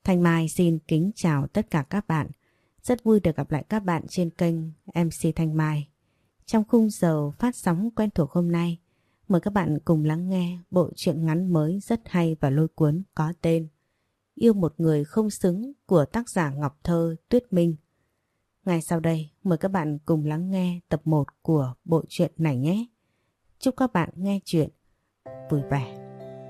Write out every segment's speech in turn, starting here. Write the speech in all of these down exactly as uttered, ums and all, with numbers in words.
Thanh Mai xin kính chào tất cả các bạn. Rất vui được gặp lại các bạn trên kênh em xê Thanh Mai. Trong khung giờ phát sóng quen thuộc hôm nay, mời các bạn cùng lắng nghe bộ truyện ngắn mới rất hay và lôi cuốn có tên Yêu một người không xứng của tác giả Ngọc Thơ Tuyết Minh. Ngay sau đây, mời các bạn cùng lắng nghe tập một của bộ truyện này nhé. Chúc các bạn nghe truyện vui vẻ.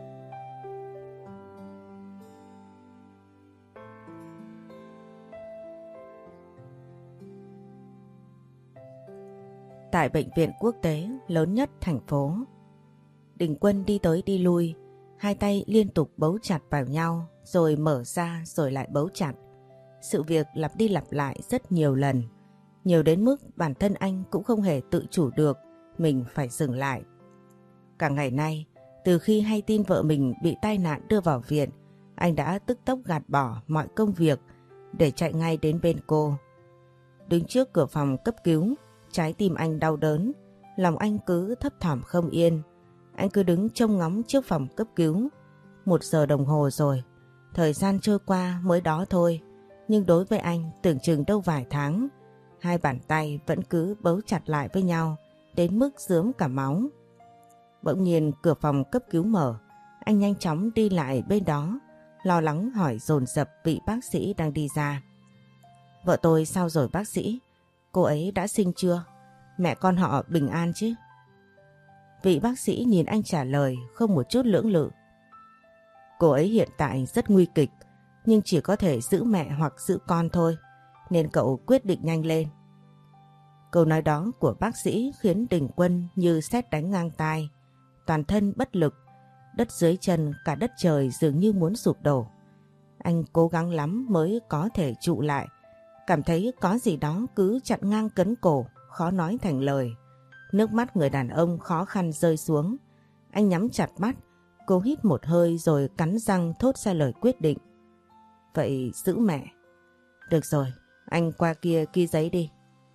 Tại bệnh viện quốc tế lớn nhất thành phố, Đình Quân đi tới đi lui, hai tay liên tục bấu chặt vào nhau rồi mở ra rồi lại bấu chặt. Sự việc lặp đi lặp lại rất nhiều lần, nhiều đến mức bản thân anh cũng không hề tự chủ được mình phải dừng lại. Cả ngày nay, từ khi hay tin vợ mình bị tai nạn đưa vào viện, anh đã tức tốc gạt bỏ mọi công việc để chạy ngay đến bên cô. Đứng trước cửa phòng cấp cứu, trái tim anh đau đớn, lòng anh cứ thấp thỏm không yên. Anh cứ đứng trông ngóng trước phòng cấp cứu. Một giờ đồng hồ rồi, thời gian trôi qua mới đó thôi. Nhưng đối với anh tưởng chừng đâu vài tháng. Hai bàn tay vẫn cứ bấu chặt lại với nhau, đến mức rướm cả máu. Bỗng nhiên cửa phòng cấp cứu mở, anh nhanh chóng đi lại bên đó, lo lắng hỏi dồn dập vị bác sĩ đang đi ra. Vợ tôi sao rồi bác sĩ? Cô ấy đã sinh chưa? Mẹ con họ bình an chứ? Vị bác sĩ nhìn anh trả lời không một chút lưỡng lự. Cô ấy hiện tại rất nguy kịch, nhưng chỉ có thể giữ mẹ hoặc giữ con thôi, nên cậu quyết định nhanh lên. Câu nói đó của bác sĩ khiến Đình Quân như sét đánh ngang tai, toàn thân bất lực, đất dưới chân cả đất trời dường như muốn sụp đổ. Anh cố gắng lắm mới có thể trụ lại, cảm thấy có gì đó cứ chặn ngang cấn cổ, khó nói thành lời. Nước mắt người đàn ông khó khăn rơi xuống. Anh nhắm chặt mắt, cố hít một hơi rồi cắn răng thốt ra lời quyết định. Vậy giữ mẹ. Được rồi, anh qua kia ký giấy đi.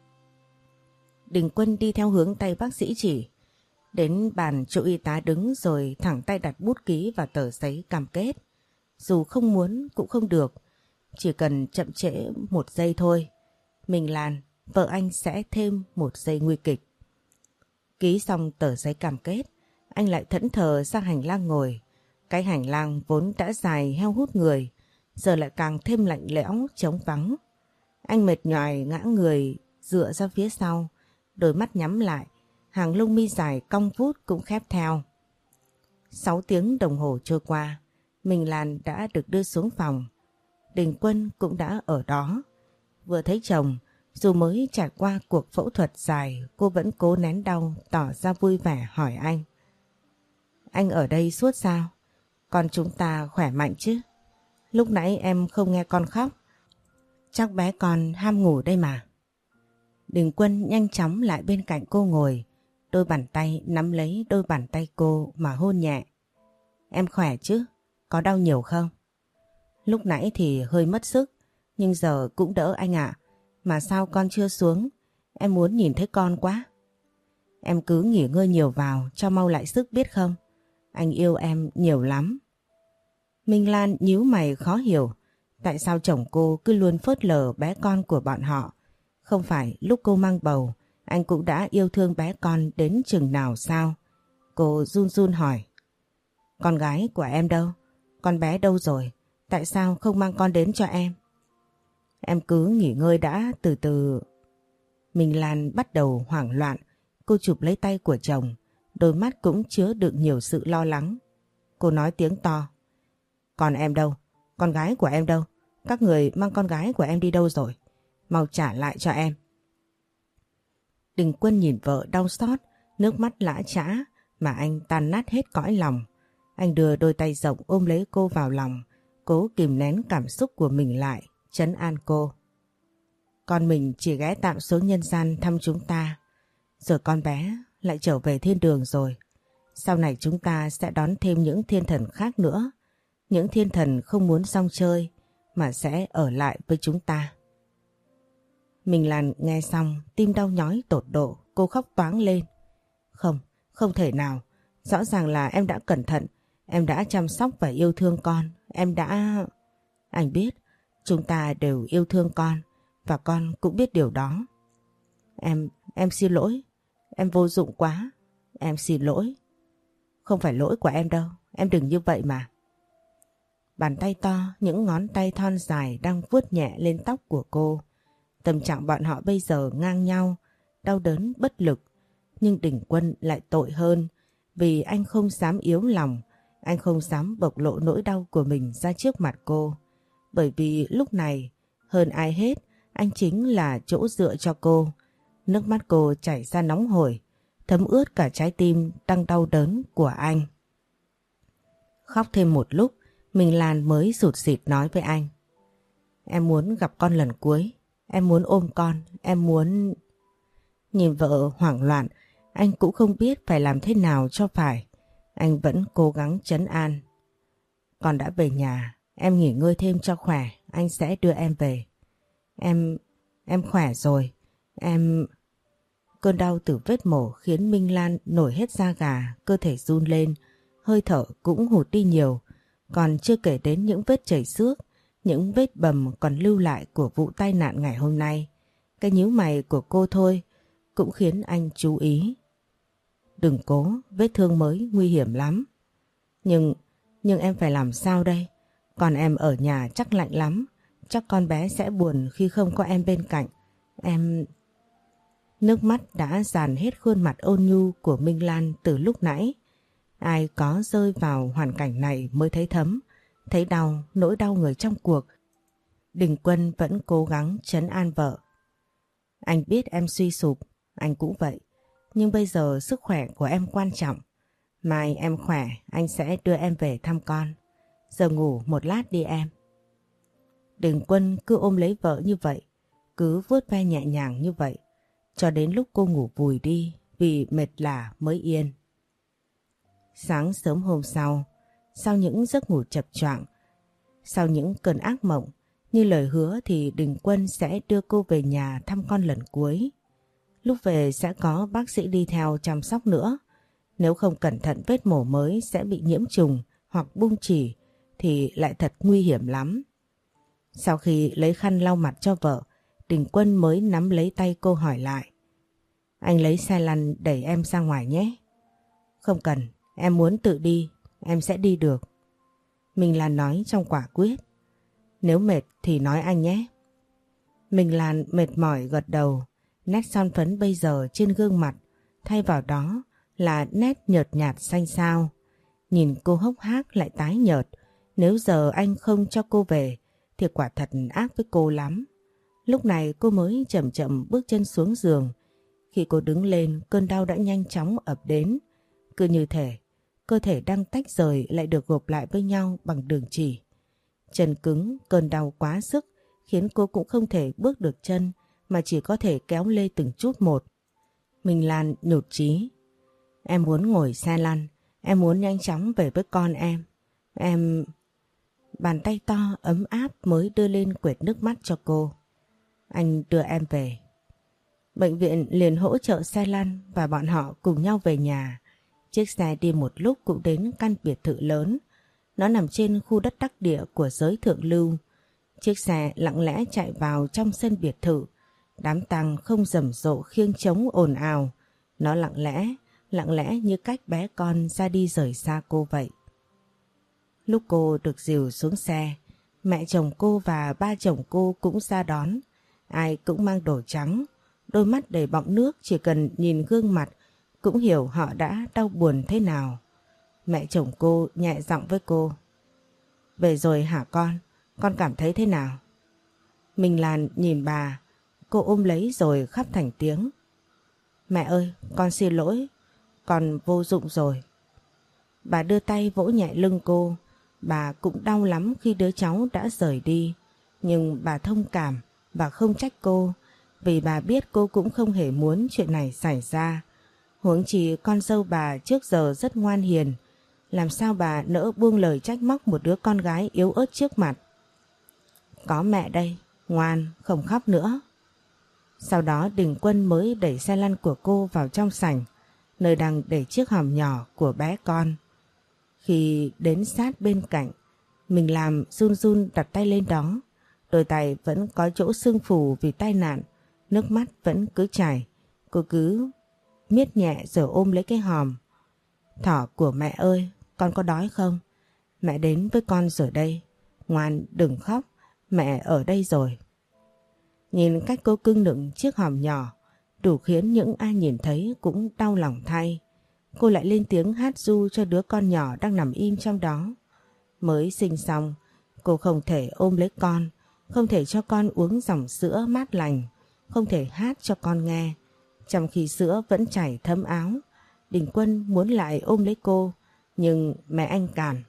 Đình Quân đi theo hướng tay bác sĩ chỉ. Đến bàn chỗ y tá đứng rồi thẳng tay đặt bút ký vào tờ giấy cam kết. Dù không muốn cũng không được. Chỉ cần chậm trễ một giây thôi, mình Lan, vợ anh sẽ thêm một giây nguy kịch. Ký xong tờ giấy cam kết, anh lại thẫn thờ sang hành lang ngồi. Cái hành lang vốn đã dài heo hút người, giờ lại càng thêm lạnh lẽo, trống vắng. Anh mệt nhoài ngã người dựa ra phía sau, đôi mắt nhắm lại, hàng lông mi dài cong vút cũng khép theo. Sáu tiếng đồng hồ trôi qua, mình Lan đã được đưa xuống phòng. Đình Quân cũng đã ở đó. Vừa thấy chồng, dù mới trải qua cuộc phẫu thuật dài, cô vẫn cố nén đau, tỏ ra vui vẻ hỏi anh. Anh ở đây suốt sao? Con chúng ta khỏe mạnh chứ? Lúc nãy em không nghe con khóc. Chắc bé con ham ngủ đây mà. Đình Quân nhanh chóng lại bên cạnh cô ngồi, đôi bàn tay nắm lấy đôi bàn tay cô mà hôn nhẹ. Em khỏe chứ? Có đau nhiều không? Lúc nãy thì hơi mất sức, nhưng giờ cũng đỡ anh ạ. Mà sao con chưa xuống? Em muốn nhìn thấy con quá. Em cứ nghỉ ngơi nhiều vào cho mau lại sức biết không? Anh yêu em nhiều lắm. Minh Lan nhíu mày khó hiểu. Tại sao chồng cô cứ luôn phớt lờ bé con của bọn họ? Không phải lúc cô mang bầu, anh cũng đã yêu thương bé con đến chừng nào sao? Cô run run hỏi. Con gái của em đâu? Con bé đâu rồi? Tại sao không mang con đến cho em? Em cứ nghỉ ngơi đã, từ từ. Minh Lan bắt đầu hoảng loạn. Cô chụp lấy tay của chồng, đôi mắt cũng chứa đựng nhiều sự lo lắng. Cô nói tiếng to. Còn em đâu? Con gái của em đâu? Các người mang con gái của em đi đâu rồi? Mau trả lại cho em. Đình Quân nhìn vợ đau xót, nước mắt lã chã mà anh tan nát hết cõi lòng. Anh đưa đôi tay rộng ôm lấy cô vào lòng, cố kìm nén cảm xúc của mình lại, trấn an cô. Con mình chỉ ghé tạm xuống nhân gian thăm chúng ta, rồi con bé lại trở về thiên đường rồi. Sau này chúng ta sẽ đón thêm những thiên thần khác nữa, những thiên thần không muốn song chơi mà sẽ ở lại với chúng ta. Mình Lan nghe xong, tim đau nhói tột độ, cô khóc toáng lên. Không, không thể nào, rõ ràng là em đã cẩn thận, em đã chăm sóc và yêu thương con, em đã... Anh biết chúng ta đều yêu thương con và con cũng biết điều đó. Em, em xin lỗi. Em vô dụng quá. Em xin lỗi. Không phải lỗi của em đâu. Em đừng như vậy mà. Bàn tay to, những ngón tay thon dài đang vuốt nhẹ lên tóc của cô. Tâm trạng bọn họ bây giờ ngang nhau, đau đớn bất lực. Nhưng Đình Quân lại tội hơn vì anh không dám yếu lòng. Anh không dám bộc lộ nỗi đau của mình ra trước mặt cô. Bởi vì lúc này, hơn ai hết, anh chính là chỗ dựa cho cô. Nước mắt cô chảy ra nóng hổi, thấm ướt cả trái tim đang đau đớn của anh. Khóc thêm một lúc, Minh Lan mới sụt sịt nói với anh. Em muốn gặp con lần cuối, em muốn ôm con, em muốn... Nhìn vợ hoảng loạn, anh cũng không biết phải làm thế nào cho phải. Anh vẫn cố gắng trấn an. Con đã về nhà, em nghỉ ngơi thêm cho khỏe, anh sẽ đưa em về. Em... em khỏe rồi, em... Cơn đau từ vết mổ khiến Minh Lan nổi hết da gà, cơ thể run lên, hơi thở cũng hụt đi nhiều. Còn chưa kể đến những vết chảy xước, những vết bầm còn lưu lại của vụ tai nạn ngày hôm nay. Cái nhíu mày của cô thôi cũng khiến anh chú ý. Đừng cố, vết thương mới nguy hiểm lắm. Nhưng, nhưng em phải làm sao đây? Còn em ở nhà chắc lạnh lắm, chắc con bé sẽ buồn khi không có em bên cạnh. Em... Nước mắt đã dàn hết khuôn mặt ôn nhu của Minh Lan từ lúc nãy. Ai có rơi vào hoàn cảnh này mới thấy thấm, thấy đau, nỗi đau người trong cuộc. Đình Quân vẫn cố gắng trấn an vợ. Anh biết em suy sụp, anh cũng vậy. Nhưng bây giờ sức khỏe của em quan trọng. Mai em khỏe, anh sẽ đưa em về thăm con. Giờ ngủ một lát đi em. Đình Quân cứ ôm lấy vợ như vậy, cứ vuốt ve nhẹ nhàng như vậy, cho đến lúc cô ngủ vùi đi vì mệt lả mới yên. Sáng sớm hôm sau, sau những giấc ngủ chập choạng, sau những cơn ác mộng, như lời hứa thì Đình Quân sẽ đưa cô về nhà thăm con lần cuối. Lúc về sẽ có bác sĩ đi theo chăm sóc nữa. Nếu không cẩn thận vết mổ mới sẽ bị nhiễm trùng hoặc bung chỉ thì lại thật nguy hiểm lắm. Sau khi lấy khăn lau mặt cho vợ, Đình Quân mới nắm lấy tay cô hỏi lại. Anh lấy xe lăn đẩy em ra ngoài nhé. Không cần, em muốn tự đi, em sẽ đi được. Minh Lan nói trong quả quyết. Nếu mệt thì nói anh nhé. Minh Lan mệt mỏi gật đầu. Nét son phấn bây giờ trên gương mặt, thay vào đó là nét nhợt nhạt xanh xao. Nhìn cô hốc hác lại tái nhợt. Nếu giờ anh không cho cô về thì quả thật ác với cô lắm. Lúc này cô mới chậm chậm bước chân xuống giường. Khi cô đứng lên, cơn đau đã nhanh chóng ập đến. Cứ như thể cơ thể đang tách rời lại được gộp lại với nhau bằng đường chỉ. Chân cứng, cơn đau quá sức khiến cô cũng không thể bước được chân mà chỉ có thể kéo lê từng chút một. Minh Lan nhụt chí. Em muốn ngồi xe lăn, em muốn nhanh chóng về với con em. Em... Bàn tay to ấm áp mới đưa lên quệt nước mắt cho cô. Anh đưa em về. Bệnh viện liền hỗ trợ xe lăn và bọn họ cùng nhau về nhà. Chiếc xe đi một lúc cũng đến căn biệt thự lớn. Nó nằm trên khu đất đắc địa của giới thượng lưu. Chiếc xe lặng lẽ chạy vào trong sân biệt thự. Đám tang không rầm rộ khiêng trống ồn ào. Nó lặng lẽ, lặng lẽ như cách bé con ra đi rời xa cô vậy. Lúc cô được dìu xuống xe, mẹ chồng cô và ba chồng cô cũng ra đón. Ai cũng mang đồ trắng, đôi mắt đầy bọng nước, chỉ cần nhìn gương mặt cũng hiểu họ đã đau buồn thế nào. Mẹ chồng cô nhẹ giọng với cô. Về rồi hả con? Con cảm thấy thế nào? Minh Lan nhìn bà, cô ôm lấy rồi khóc thành tiếng. Mẹ ơi, con xin lỗi, con vô dụng rồi. Bà đưa tay vỗ nhẹ lưng cô. Bà cũng đau lắm khi đứa cháu đã rời đi. Nhưng bà thông cảm, bà không trách cô, vì bà biết cô cũng không hề muốn chuyện này xảy ra. Huống chi con dâu bà trước giờ rất ngoan hiền, làm sao bà nỡ buông lời trách móc một đứa con gái yếu ớt trước mặt. Có mẹ đây, ngoan, không khóc nữa. Sau đó Đình Quân mới đẩy xe lăn của cô vào trong sảnh, nơi đang để chiếc hòm nhỏ của bé con. Khi đến sát bên cạnh, Mình làm run run đặt tay lên đó. Đôi tay vẫn có chỗ sưng phù vì tai nạn. Nước mắt vẫn cứ chảy. Cô cứ miết nhẹ rồi ôm lấy cái hòm. Thỏ của mẹ ơi, con có đói không? Mẹ đến với con rồi đây. Ngoan đừng khóc, mẹ ở đây rồi. Nhìn cách cô cưng nựng chiếc hòm nhỏ đủ khiến những ai nhìn thấy cũng đau lòng thay. Cô lại lên tiếng hát ru cho đứa con nhỏ đang nằm im trong đó. Mới sinh xong, cô không thể ôm lấy con, không thể cho con uống dòng sữa mát lành, không thể hát cho con nghe. Trong khi sữa vẫn chảy thấm áo, Đình Quân muốn lại ôm lấy cô, nhưng mẹ anh cản.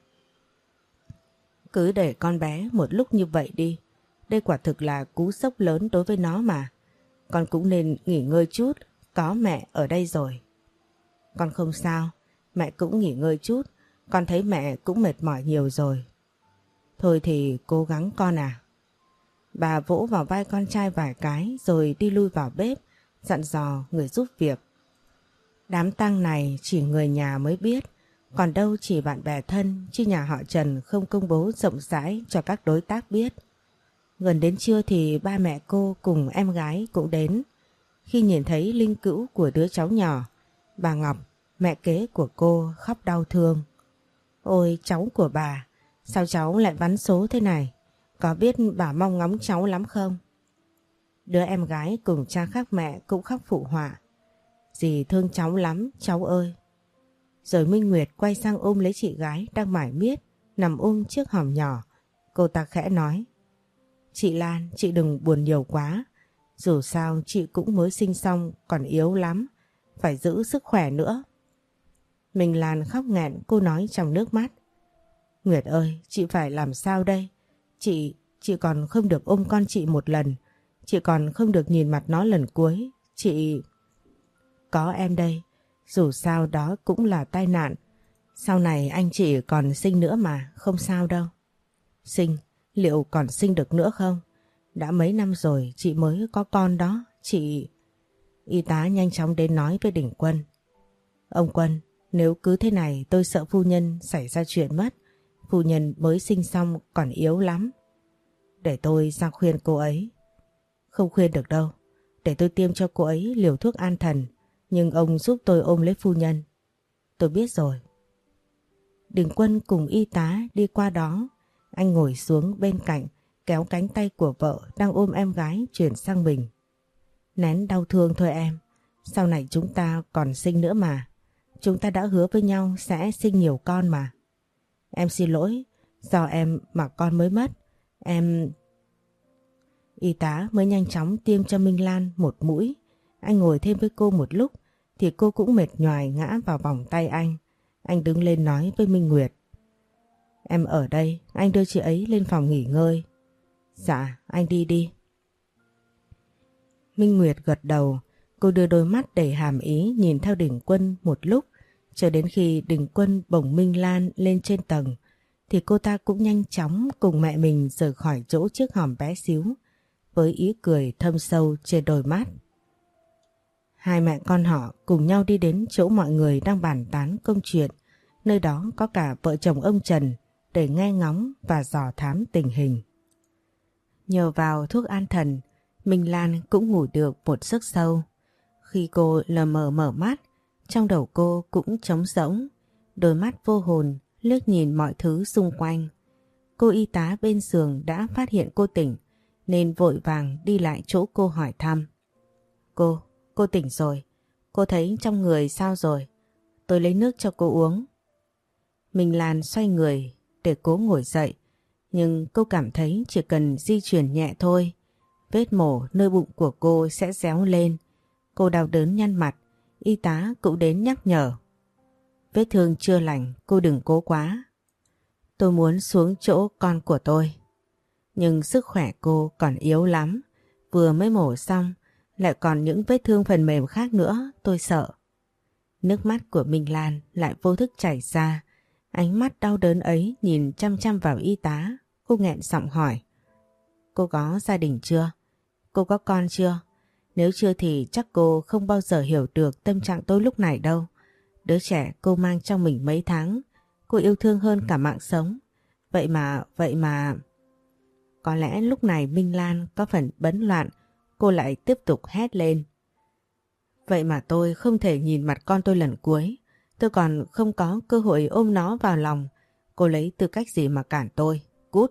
Cứ để con bé một lúc như vậy đi, đây quả thực là cú sốc lớn đối với nó mà. Con cũng nên nghỉ ngơi chút, có mẹ ở đây rồi. Con không sao, mẹ cũng nghỉ ngơi chút, con thấy mẹ cũng mệt mỏi nhiều rồi. Thôi thì cố gắng con à. Bà vỗ vào vai con trai vài cái rồi đi lui vào bếp, dặn dò người giúp việc. Đám tang này chỉ người nhà mới biết, còn đâu chỉ bạn bè thân, chứ nhà họ Trần không công bố rộng rãi cho các đối tác biết. Gần đến trưa thì ba mẹ cô cùng em gái cũng đến. Khi nhìn thấy linh cữu của đứa cháu nhỏ, bà Ngọc, mẹ kế của cô, khóc đau thương. Ôi cháu của bà, sao cháu lại vắn số thế này? Có biết bà mong ngóng cháu lắm không? Đứa em gái cùng cha khác mẹ cũng khóc phụ họa. Dì thương cháu lắm, cháu ơi. Rồi Minh Nguyệt quay sang ôm lấy chị gái đang mải miết, nằm ôm chiếc hòm nhỏ. Cô ta khẽ nói. Chị Lan, chị đừng buồn nhiều quá. Dù sao chị cũng mới sinh xong, còn yếu lắm. Phải giữ sức khỏe nữa. Mình Lan khóc nghẹn, cô nói trong nước mắt. Nguyệt ơi, chị phải làm sao đây? Chị, chị còn không được ôm con chị một lần. Chị còn không được nhìn mặt nó lần cuối. Chị... Có em đây. Dù sao đó cũng là tai nạn. Sau này anh chị còn sinh nữa mà, không sao đâu. Sinh, liệu còn sinh được nữa không? Đã mấy năm rồi chị mới có con đó, chị... Y tá nhanh chóng đến nói với Đình Quân. Ông Quân, nếu cứ thế này tôi sợ phu nhân xảy ra chuyện mất. Phu nhân mới sinh xong còn yếu lắm. Để tôi ra khuyên cô ấy. Không khuyên được đâu. Để tôi tiêm cho cô ấy liều thuốc an thần. Nhưng ông giúp tôi ôm lấy phu nhân. Tôi biết rồi. Đình Quân cùng y tá đi qua đó. Anh ngồi xuống bên cạnh, kéo cánh tay của vợ đang ôm em gái chuyển sang mình. Nén đau thương thôi em. Sau này chúng ta còn sinh nữa mà. Chúng ta đã hứa với nhau sẽ sinh nhiều con mà. Em xin lỗi, do em mà con mới mất. Em... Y tá mới nhanh chóng tiêm cho Minh Lan một mũi. Anh ngồi thêm với cô một lúc thì cô cũng mệt nhoài ngã vào vòng tay anh. Anh đứng lên nói với Minh Nguyệt. Em ở đây, anh đưa chị ấy lên phòng nghỉ ngơi. Dạ, anh đi đi. Minh Nguyệt gật đầu, cô đưa đôi mắt đầy hàm ý nhìn theo Đình Quân một lúc, cho đến khi Đình Quân bồng Minh Lan lên trên tầng, thì cô ta cũng nhanh chóng cùng mẹ mình rời khỏi chỗ chiếc hòm bé xíu, với ý cười thâm sâu trên đôi mắt. Hai mẹ con họ cùng nhau đi đến chỗ mọi người đang bàn tán công chuyện, nơi đó có cả vợ chồng ông Trần để nghe ngóng và dò thám tình hình. Nhờ vào thuốc an thần, Minh Lan cũng ngủ được một giấc sâu. Khi cô lờ mờ mở mắt, trong đầu cô cũng trống rỗng, đôi mắt vô hồn liếc nhìn mọi thứ xung quanh. Cô y tá bên giường đã phát hiện cô tỉnh, nên vội vàng đi lại chỗ cô hỏi thăm. Cô, cô tỉnh rồi. Cô thấy trong người sao rồi? Tôi lấy nước cho cô uống. Minh Lan xoay người để cố ngồi dậy, nhưng cô cảm thấy chỉ cần di chuyển nhẹ thôi, vết mổ nơi bụng của cô sẽ réo lên. Cô đau đớn nhăn mặt, y tá cũng đến nhắc nhở. Vết thương chưa lành, cô đừng cố quá. Tôi muốn xuống chỗ con của tôi. Nhưng sức khỏe cô còn yếu lắm, vừa mới mổ xong, lại còn những vết thương phần mềm khác nữa, tôi sợ. Nước mắt của Minh Lan lại vô thức chảy ra, ánh mắt đau đớn ấy nhìn chăm chăm vào y tá, cô nghẹn giọng hỏi. Cô có gia đình chưa? Cô có con chưa? Nếu chưa thì chắc cô không bao giờ hiểu được tâm trạng tôi lúc này đâu. Đứa trẻ cô mang trong mình mấy tháng, cô yêu thương hơn cả mạng sống. Vậy mà, vậy mà... Có lẽ lúc này Minh Lan có phần bấn loạn, cô lại tiếp tục hét lên. Vậy mà tôi không thể nhìn mặt con tôi lần cuối, tôi còn không có cơ hội ôm nó vào lòng, cô lấy tư cách gì mà cản tôi, cút.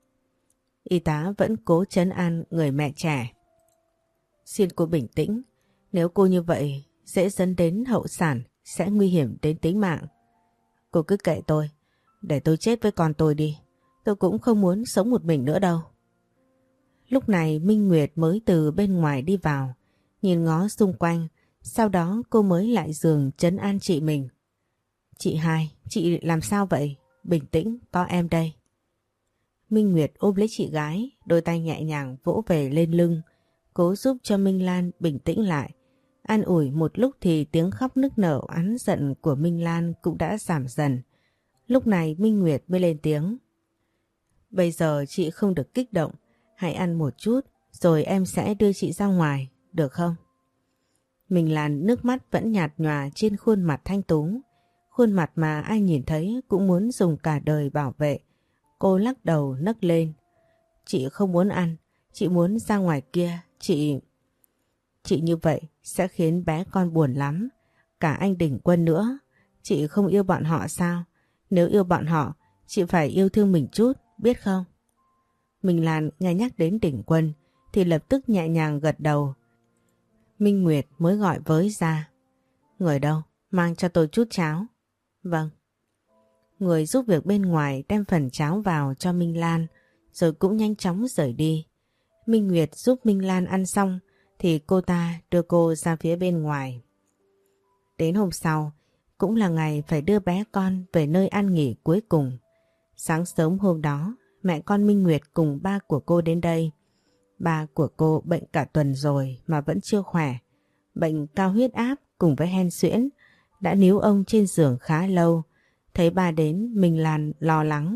Y tá vẫn cố trấn an người mẹ trẻ. Xin cô bình tĩnh, nếu cô như vậy sẽ dẫn đến hậu sản, sẽ nguy hiểm đến tính mạng. Cô cứ kệ tôi, để tôi chết với con tôi đi, tôi cũng không muốn sống một mình nữa đâu. Lúc này Minh Nguyệt mới từ bên ngoài đi vào, nhìn ngó xung quanh, sau đó cô mới lại giường trấn an chị mình. Chị hai, chị làm sao vậy? Bình tĩnh, có em đây. Minh Nguyệt ôm lấy chị gái, đôi tay nhẹ nhàng vỗ về lên lưng, cố giúp cho Minh Lan bình tĩnh lại. An ủi một lúc thì tiếng khóc nức nở oán giận của Minh Lan cũng đã giảm dần. Lúc này Minh Nguyệt mới lên tiếng. Bây giờ chị không được kích động, hãy ăn một chút rồi em sẽ đưa chị ra ngoài, được không? Minh Lan nước mắt vẫn nhạt nhòa trên khuôn mặt thanh tú, khuôn mặt mà ai nhìn thấy cũng muốn dùng cả đời bảo vệ. Cô lắc đầu nấc lên. Chị không muốn ăn, chị muốn ra ngoài kia, chị... Chị như vậy sẽ khiến bé con buồn lắm, cả anh Đình Quân nữa. Chị không yêu bọn họ sao? Nếu yêu bọn họ, chị phải yêu thương mình chút, biết không? Minh Lan nghe nhắc đến Đình Quân thì lập tức nhẹ nhàng gật đầu. Minh Nguyệt mới gọi với ra. Người đâu? Mang cho tôi chút cháo. Vâng. Người giúp việc bên ngoài đem phần cháo vào cho Minh Lan rồi cũng nhanh chóng rời đi. Minh Nguyệt giúp Minh Lan ăn xong thì cô ta đưa cô ra phía bên ngoài. Đến hôm sau cũng là ngày phải đưa bé con về nơi ăn nghỉ cuối cùng. Sáng sớm hôm đó mẹ con Minh Nguyệt cùng ba của cô đến đây. Ba của cô bệnh cả tuần rồi mà vẫn chưa khỏe. Bệnh cao huyết áp cùng với hen suyễn đã níu ông trên giường khá lâu. Thấy ba đến, Minh Lan lo lắng.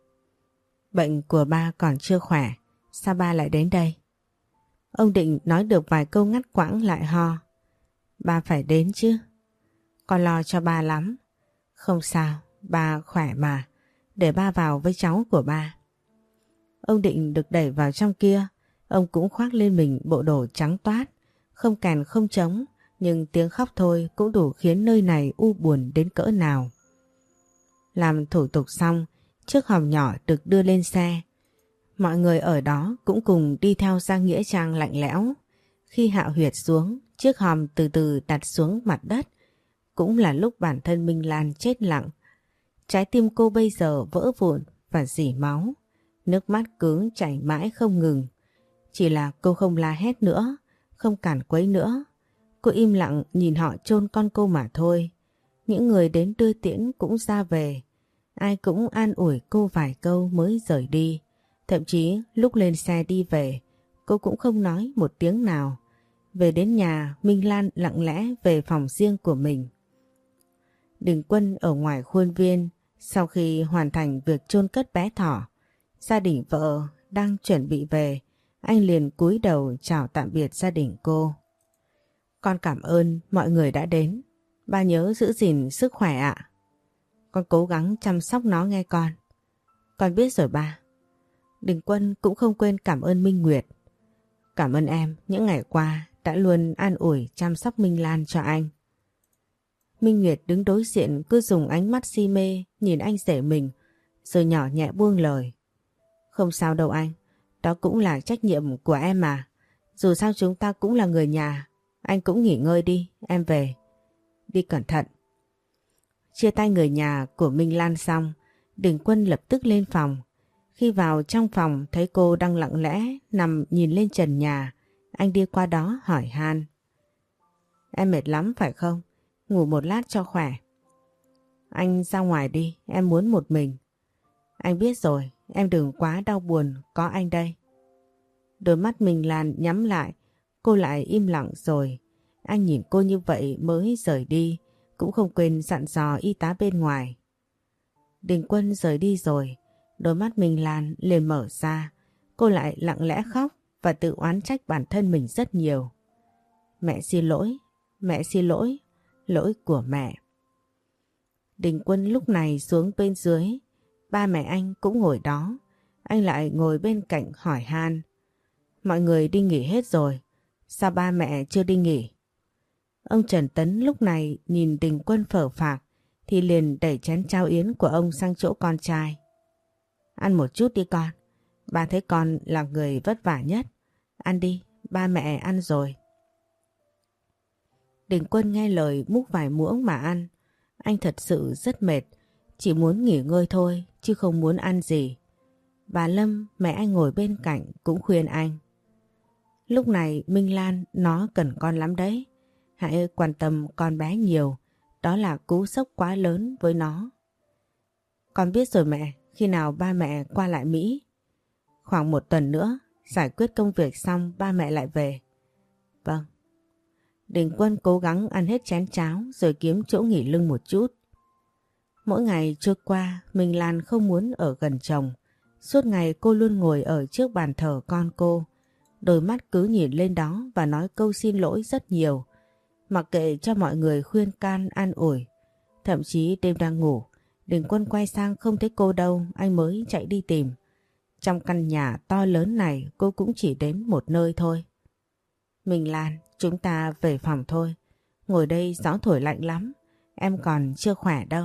Bệnh của ba còn chưa khỏe, sao ba lại đến đây? Ông định nói được vài câu ngắt quãng lại ho. Ba phải đến chứ. Con lo cho ba lắm. Không sao, ba khỏe mà. Để ba vào với cháu của ba. Ông định được đẩy vào trong kia. Ông cũng khoác lên mình bộ đồ trắng toát. Không kèn không trống, nhưng tiếng khóc thôi cũng đủ khiến nơi này u buồn đến cỡ nào. Làm thủ tục xong, chiếc hòm nhỏ được đưa lên xe. Mọi người ở đó cũng cùng đi theo ra nghĩa trang lạnh lẽo. Khi hạ huyệt xuống, chiếc hòm từ từ đặt xuống mặt đất. Cũng là lúc bản thân Minh Lan chết lặng. Trái tim cô bây giờ vỡ vụn và rỉ máu. Nước mắt cứ chảy mãi không ngừng. Chỉ là cô không la hét nữa, không cản quấy nữa. Cô im lặng nhìn họ chôn con cô mà thôi. Những người đến đưa tiễn cũng ra về. Ai cũng an ủi cô vài câu mới rời đi. Thậm chí lúc lên xe đi về, cô cũng không nói một tiếng nào. Về đến nhà, Minh Lan lặng lẽ về phòng riêng của mình. Đình Quân ở ngoài khuôn viên, sau khi hoàn thành việc chôn cất bé Thỏ, gia đình vợ đang chuẩn bị về, anh liền cúi đầu chào tạm biệt gia đình cô. Con cảm ơn mọi người đã đến. Ba nhớ giữ gìn sức khỏe ạ. Con cố gắng chăm sóc nó nghe con. Con biết rồi ba. Đình Quân cũng không quên cảm ơn Minh Nguyệt. Cảm ơn em những ngày qua đã luôn an ủi chăm sóc Minh Lan cho anh. Minh Nguyệt đứng đối diện cứ dùng ánh mắt si mê nhìn anh rể mình, rồi nhỏ nhẹ buông lời. Không sao đâu anh, đó cũng là trách nhiệm của em mà. Dù sao chúng ta cũng là người nhà. Anh cũng nghỉ ngơi đi, em về. Đi cẩn thận. Chia tay người nhà của Minh Lan xong, Đình Quân lập tức lên phòng. Khi vào trong phòng thấy cô đang lặng lẽ nằm nhìn lên trần nhà, anh đi qua đó hỏi han. Em mệt lắm phải không? Ngủ một lát cho khỏe. Anh ra ngoài đi, em muốn một mình. Anh biết rồi, em đừng quá đau buồn, có anh đây. Đôi mắt Minh Lan nhắm lại, cô lại im lặng rồi. Anh nhìn cô như vậy mới rời đi, cũng không quên dặn dò y tá bên ngoài. Đình Quân rời đi rồi, đôi mắt Minh Lan liền mở ra, cô lại lặng lẽ khóc và tự oán trách bản thân mình rất nhiều. Mẹ xin lỗi, mẹ xin lỗi, lỗi của mẹ. Đình Quân lúc này xuống bên dưới, ba mẹ anh cũng ngồi đó. Anh lại ngồi bên cạnh hỏi han. Mọi người đi nghỉ hết rồi, sao ba mẹ chưa đi nghỉ? Ông Trần Tấn lúc này nhìn Đình Quân phở phạc thì liền đẩy chén cháo yến của ông sang chỗ con trai. Ăn một chút đi con, ba thấy con là người vất vả nhất. Ăn đi, ba mẹ ăn rồi. Đình Quân nghe lời múc vài muỗng mà ăn. Anh thật sự rất mệt, chỉ muốn nghỉ ngơi thôi chứ không muốn ăn gì. Bà Lâm, mẹ anh ngồi bên cạnh cũng khuyên anh. Lúc này Minh Lan nó cần con lắm đấy. Hãy quan tâm con bé nhiều, đó là cú sốc quá lớn với nó. Con biết rồi mẹ, khi nào ba mẹ qua lại Mỹ? Khoảng một tuần nữa, giải quyết công việc xong ba mẹ lại về. Vâng. Đình Quân cố gắng ăn hết chén cháo rồi kiếm chỗ nghỉ lưng một chút. Mỗi ngày trôi qua, Minh Lan không muốn ở gần chồng. Suốt ngày cô luôn ngồi ở trước bàn thờ con cô. Đôi mắt cứ nhìn lên đó và nói câu xin lỗi rất nhiều. Mặc kệ cho mọi người khuyên can an ủi. Thậm chí đêm đang ngủ, Đình Quân quay sang không thấy cô đâu, anh mới chạy đi tìm. Trong căn nhà to lớn này cô cũng chỉ đến một nơi thôi. Minh Lan, chúng ta về phòng thôi. Ngồi đây gió thổi lạnh lắm, em còn chưa khỏe đâu.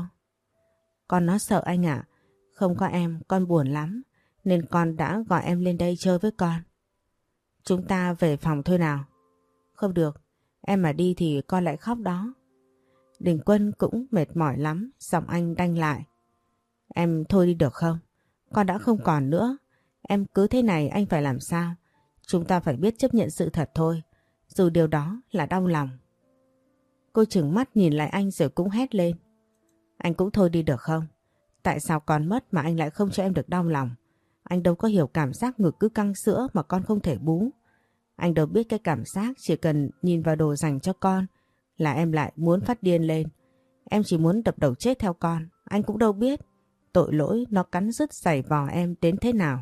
Con nó sợ anh ạ, không có em con buồn lắm, nên con đã gọi em lên đây chơi với con. Chúng ta về phòng thôi nào. Không được, em mà đi thì con lại khóc đó. Đình Quân cũng mệt mỏi lắm, giọng anh đanh lại. Em thôi đi được không? Con đã không còn nữa. Em cứ thế này anh phải làm sao? Chúng ta phải biết chấp nhận sự thật thôi, dù điều đó là đau lòng. Cô trừng mắt nhìn lại anh rồi cũng hét lên. Anh cũng thôi đi được không? Tại sao con mất mà anh lại không cho em được đau lòng? Anh đâu có hiểu cảm giác ngực cứ căng sữa mà con không thể bú. Anh đâu biết cái cảm giác chỉ cần nhìn vào đồ dành cho con là em lại muốn phát điên lên. Em chỉ muốn đập đầu chết theo con. Anh cũng đâu biết tội lỗi nó cắn rứt giày vò em đến thế nào.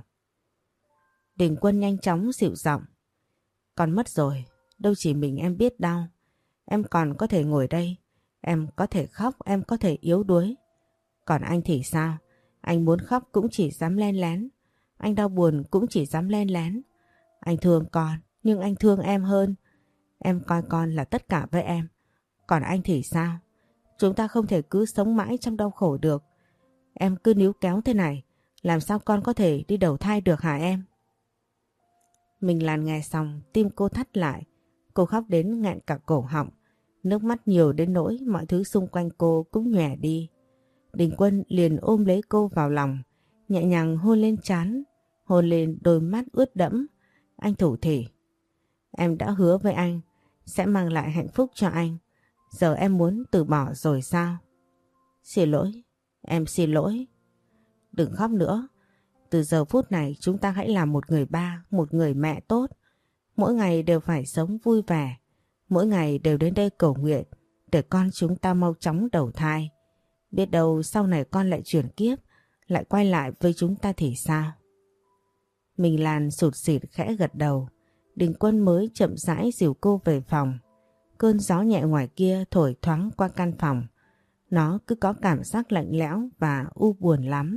Đình Quân nhanh chóng dịu giọng. Con mất rồi, đâu chỉ mình em biết đau. Em còn có thể ngồi đây, em có thể khóc, em có thể yếu đuối. Còn anh thì sao? Anh muốn khóc cũng chỉ dám len lén. Anh đau buồn cũng chỉ dám len lén. Anh thương con, nhưng anh thương em hơn. Em coi con là tất cả với em. Còn anh thì sao? Chúng ta không thể cứ sống mãi trong đau khổ được. Em cứ níu kéo thế này, làm sao con có thể đi đầu thai được hả em? Mình Lan nghe xong, tim cô thắt lại. Cô khóc đến nghẹn cả cổ họng. Nước mắt nhiều đến nỗi mọi thứ xung quanh cô cũng nhòe đi. Đình Quân liền ôm lấy cô vào lòng, nhẹ nhàng hôn lên trán, hôn lên đôi mắt ướt đẫm. Anh thủ thỉ. Em đã hứa với anh sẽ mang lại hạnh phúc cho anh. Giờ em muốn từ bỏ rồi sao? Xin lỗi, em xin lỗi. Đừng khóc nữa. Từ giờ phút này chúng ta hãy làm một người ba, một người mẹ tốt. Mỗi ngày đều phải sống vui vẻ. Mỗi ngày đều đến đây cầu nguyện để con chúng ta mau chóng đầu thai. Biết đâu sau này con lại chuyển kiếp, lại quay lại với chúng ta thì sao? Mình Lan sụt sịt khẽ gật đầu. Đình Quân mới chậm rãi dìu cô về phòng. Cơn gió nhẹ ngoài kia thổi thoáng qua căn phòng. Nó cứ có cảm giác lạnh lẽo và u buồn lắm.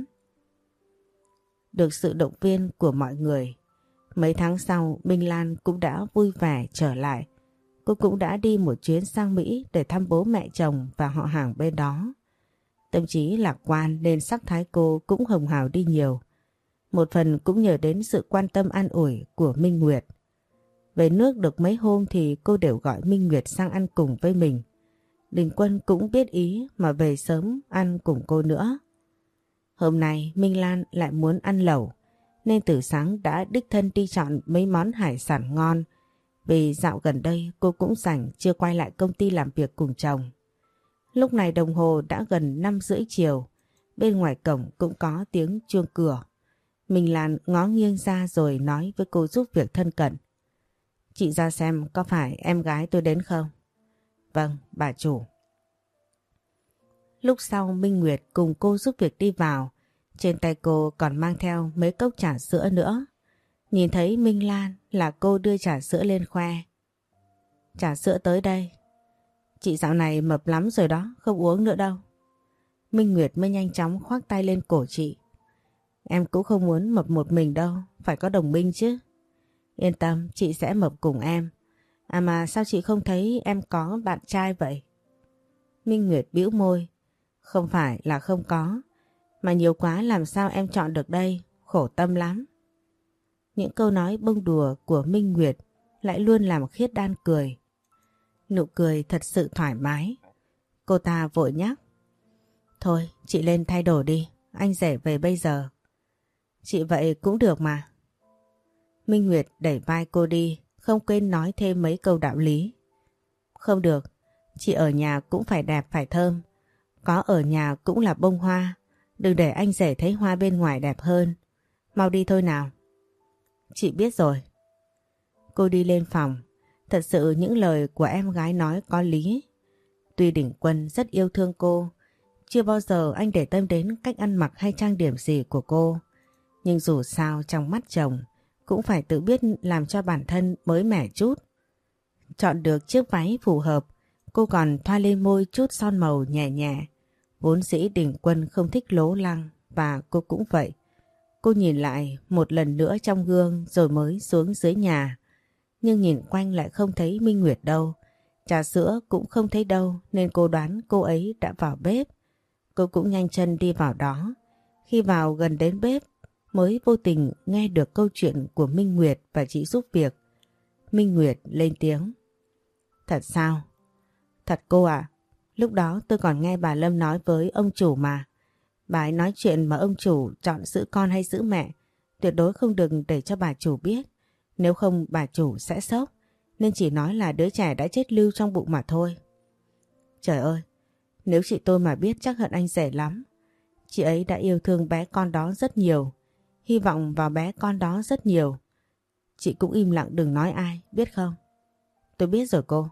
Được sự động viên của mọi người, mấy tháng sau Minh Lan cũng đã vui vẻ trở lại. Cô cũng đã đi một chuyến sang Mỹ để thăm bố mẹ chồng và họ hàng bên đó. Tâm trí lạc quan nên sắc thái cô cũng hồng hào đi nhiều. Một phần cũng nhờ đến sự quan tâm an ủi của Minh Nguyệt. Về nước được mấy hôm thì cô đều gọi Minh Nguyệt sang ăn cùng với mình. Đình Quân cũng biết ý mà về sớm ăn cùng cô nữa. Hôm nay Minh Lan lại muốn ăn lẩu, nên từ sáng đã đích thân đi chọn mấy món hải sản ngon. Vì dạo gần đây cô cũng rảnh chưa quay lại công ty làm việc cùng chồng. Lúc này đồng hồ đã gần năm rưỡi chiều, bên ngoài cổng cũng có tiếng chuông cửa. Minh Lan ngó nghiêng ra rồi nói với cô giúp việc thân cận. Chị ra xem có phải em gái tôi đến không? Vâng, bà chủ. Lúc sau Minh Nguyệt cùng cô giúp việc đi vào. Trên tay cô còn mang theo mấy cốc trà sữa nữa. Nhìn thấy Minh Lan là cô đưa trà sữa lên khoe. Trà sữa tới đây. Chị dạo này mập lắm rồi đó, không uống nữa đâu. Minh Nguyệt mới nhanh chóng khoác tay lên cổ chị. Em cũng không muốn mập một mình đâu, phải có đồng minh chứ. Yên tâm, chị sẽ mập cùng em. À mà sao chị không thấy em có bạn trai vậy? Minh Nguyệt bĩu môi. Không phải là không có, mà nhiều quá làm sao em chọn được đây, khổ tâm lắm. Những câu nói bông đùa của Minh Nguyệt lại luôn làm Khiết Đan cười. Nụ cười thật sự thoải mái. Cô ta vội nhắc. Thôi chị lên thay đồ đi, anh rể về bây giờ. Chị vậy cũng được mà. Minh Nguyệt đẩy vai cô đi, không quên nói thêm mấy câu đạo lý. Không được, chị ở nhà cũng phải đẹp phải thơm. Có ở nhà cũng là bông hoa, đừng để anh rể thấy hoa bên ngoài đẹp hơn. Mau đi thôi nào. Chị biết rồi. Cô đi lên phòng. Thật sự những lời của em gái nói có lý. Tuy Đình Quân rất yêu thương cô, chưa bao giờ anh để tâm đến cách ăn mặc hay trang điểm gì của cô. Nhưng dù sao trong mắt chồng cũng phải tự biết làm cho bản thân mới mẻ chút. Chọn được chiếc váy phù hợp, cô còn thoa lên môi chút son màu nhẹ nhẹ. Vốn dĩ Đình Quân không thích lố lăng và cô cũng vậy. Cô nhìn lại một lần nữa trong gương rồi mới xuống dưới nhà. Nhưng nhìn quanh lại không thấy Minh Nguyệt đâu. Trà sữa cũng không thấy đâu nên cô đoán cô ấy đã vào bếp. Cô cũng nhanh chân đi vào đó. Khi vào gần đến bếp mới vô tình nghe được câu chuyện của Minh Nguyệt và chị giúp việc. Minh Nguyệt lên tiếng. Thật sao? Thật cô ạ. Lúc đó tôi còn nghe bà Lâm nói với ông chủ mà. Bà ấy nói chuyện mà ông chủ chọn giữ con hay giữ mẹ. Tuyệt đối không được để cho bà chủ biết. Nếu không bà chủ sẽ sốc. Nên chỉ nói là đứa trẻ đã chết lưu trong bụng mà thôi. Trời ơi, nếu chị tôi mà biết chắc hận anh rể lắm. Chị ấy đã yêu thương bé con đó rất nhiều. Hy vọng vào bé con đó rất nhiều. Chị cũng im lặng đừng nói ai, biết không? Tôi biết rồi cô.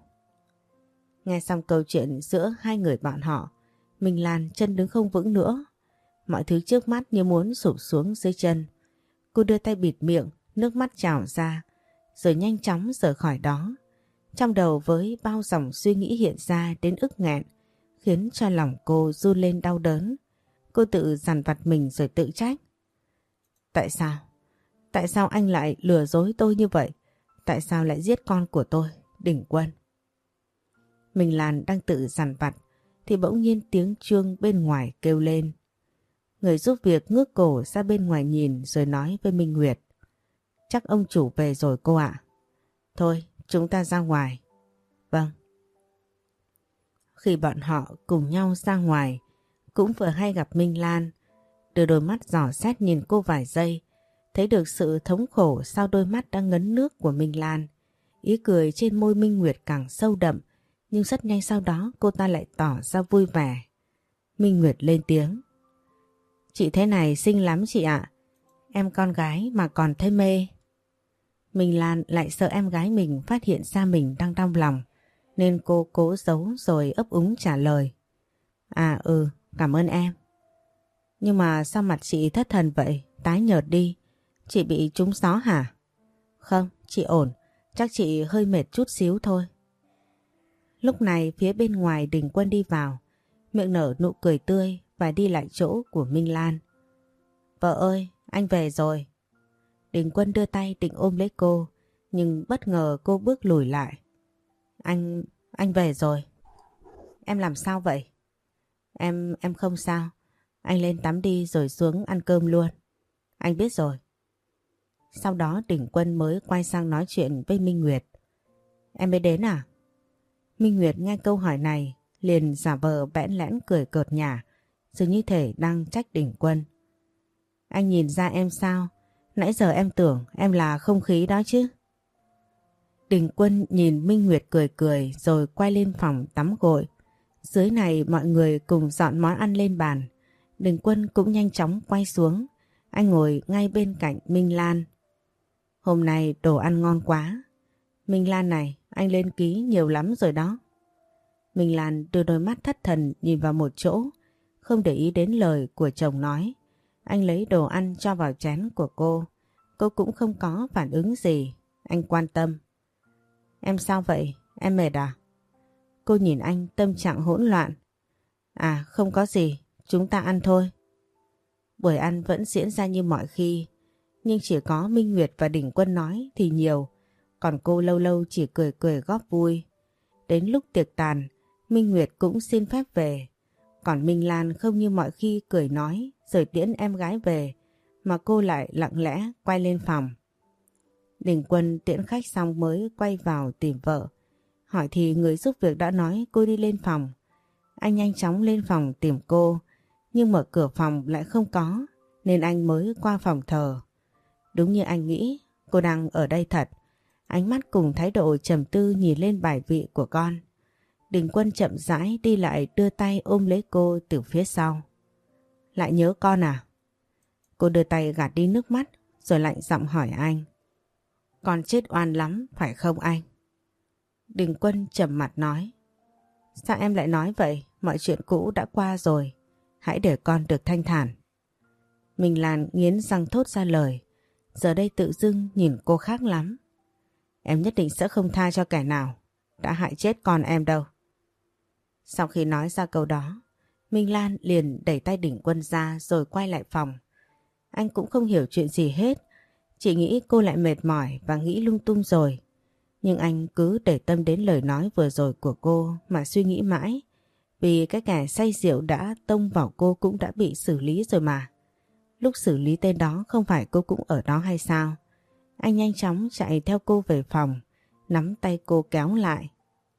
Nghe xong câu chuyện giữa hai người bọn họ, Minh Lan chân đứng không vững nữa. Mọi thứ trước mắt như muốn sụp xuống dưới chân. Cô đưa tay bịt miệng, nước mắt trào ra, rồi nhanh chóng rời khỏi đó. Trong đầu với bao dòng suy nghĩ hiện ra đến ức nghẹn, khiến cho lòng cô run lên đau đớn. Cô tự dằn vặt mình rồi tự trách. Tại sao? Tại sao anh lại lừa dối tôi như vậy? Tại sao lại giết con của tôi, Đình Quân? Minh Lan đang tự dằn vặt thì bỗng nhiên tiếng chuông bên ngoài kêu lên. Người giúp việc ngước cổ ra bên ngoài nhìn rồi nói với Minh Nguyệt. Chắc ông chủ về rồi cô ạ. Thôi chúng ta ra ngoài. Vâng. Khi bọn họ cùng nhau ra ngoài cũng vừa hay gặp Minh Lan. Đưa đôi mắt dò xét nhìn cô vài giây, thấy được sự thống khổ sau đôi mắt đang ngấn nước của Minh Lan. Ý cười trên môi Minh Nguyệt càng sâu đậm, nhưng rất nhanh sau đó cô ta lại tỏ ra vui vẻ. Minh Nguyệt lên tiếng. Chị thế này xinh lắm chị ạ. Em con gái mà còn thấy mê. Minh Lan lại sợ em gái mình phát hiện ra mình đang đau lòng, nên cô cố giấu rồi ấp úng trả lời. À ừ, cảm ơn em. Nhưng mà sao mặt chị thất thần vậy, tái nhợt đi. Chị bị trúng gió hả? Không, chị ổn, chắc chị hơi mệt chút xíu thôi. Lúc này phía bên ngoài Đình Quân đi vào, miệng nở nụ cười tươi và đi lại chỗ của Minh Lan. Vợ ơi, anh về rồi. Đình Quân đưa tay định ôm lấy cô, nhưng bất ngờ cô bước lùi lại. Anh, anh về rồi. Em làm sao vậy? Em, em không sao. Anh lên tắm đi rồi xuống ăn cơm luôn. Anh biết rồi. Sau đó Đình Quân mới quay sang nói chuyện với Minh Nguyệt. Em mới đến à? Minh Nguyệt nghe câu hỏi này liền giả vờ bẽn lẽn cười cợt nhả, dường như thể đang trách Đình Quân. Anh nhìn ra em sao? Nãy giờ em tưởng em là không khí đó chứ. Đình Quân nhìn Minh Nguyệt cười cười rồi quay lên phòng tắm gội. Dưới này mọi người cùng dọn món ăn lên bàn. Đình Quân cũng nhanh chóng quay xuống. Anh ngồi ngay bên cạnh Minh Lan. Hôm nay đồ ăn ngon quá. Minh Lan này, anh lên ký nhiều lắm rồi đó. Minh Lan đưa đôi mắt thất thần nhìn vào một chỗ, không để ý đến lời của chồng nói. Anh lấy đồ ăn cho vào chén của cô. Cô cũng không có phản ứng gì. Anh quan tâm. Em sao vậy? Em mệt à? Cô nhìn anh tâm trạng hỗn loạn. À không có gì, chúng ta ăn thôi. Buổi ăn vẫn diễn ra như mọi khi, nhưng chỉ có Minh Nguyệt và Đình Quân nói thì nhiều, còn cô lâu lâu chỉ cười cười góp vui. Đến lúc tiệc tàn, Minh Nguyệt cũng xin phép về, còn Minh Lan không như mọi khi cười nói rồi tiễn em gái về, mà cô lại lặng lẽ quay lên phòng. Đình Quân tiễn khách xong mới quay vào tìm vợ. Hỏi thì người giúp việc đã nói cô đi lên phòng. Anh nhanh chóng lên phòng tìm cô, nhưng mở cửa phòng lại không có, nên anh mới qua phòng thờ. Đúng như anh nghĩ, cô đang ở đây thật. Ánh mắt cùng thái độ trầm tư nhìn lên bài vị của con. Đình Quân chậm rãi đi lại đưa tay ôm lấy cô từ phía sau. Lại nhớ con à? Cô đưa tay gạt đi nước mắt rồi lạnh giọng hỏi anh. Con chết oan lắm phải không anh? Đình Quân trầm mặt nói. Sao em lại nói vậy? Mọi chuyện cũ đã qua rồi. Hãy để con được thanh thản. Minh Lan nghiến răng thốt ra lời. Giờ đây tự dưng nhìn cô khác lắm. Em nhất định sẽ không tha cho kẻ nào đã hại chết con em đâu. Sau khi nói ra câu đó, Minh Lan liền đẩy tay Đình Quân ra rồi quay lại phòng. Anh cũng không hiểu chuyện gì hết, chỉ nghĩ cô lại mệt mỏi và nghĩ lung tung rồi. Nhưng anh cứ để tâm đến lời nói vừa rồi của cô mà suy nghĩ mãi, vì cái kẻ say rượu đã tông vào cô cũng đã bị xử lý rồi mà. Lúc xử lý tên đó không phải cô cũng ở đó hay sao? Anh nhanh chóng chạy theo cô về phòng, nắm tay cô kéo lại.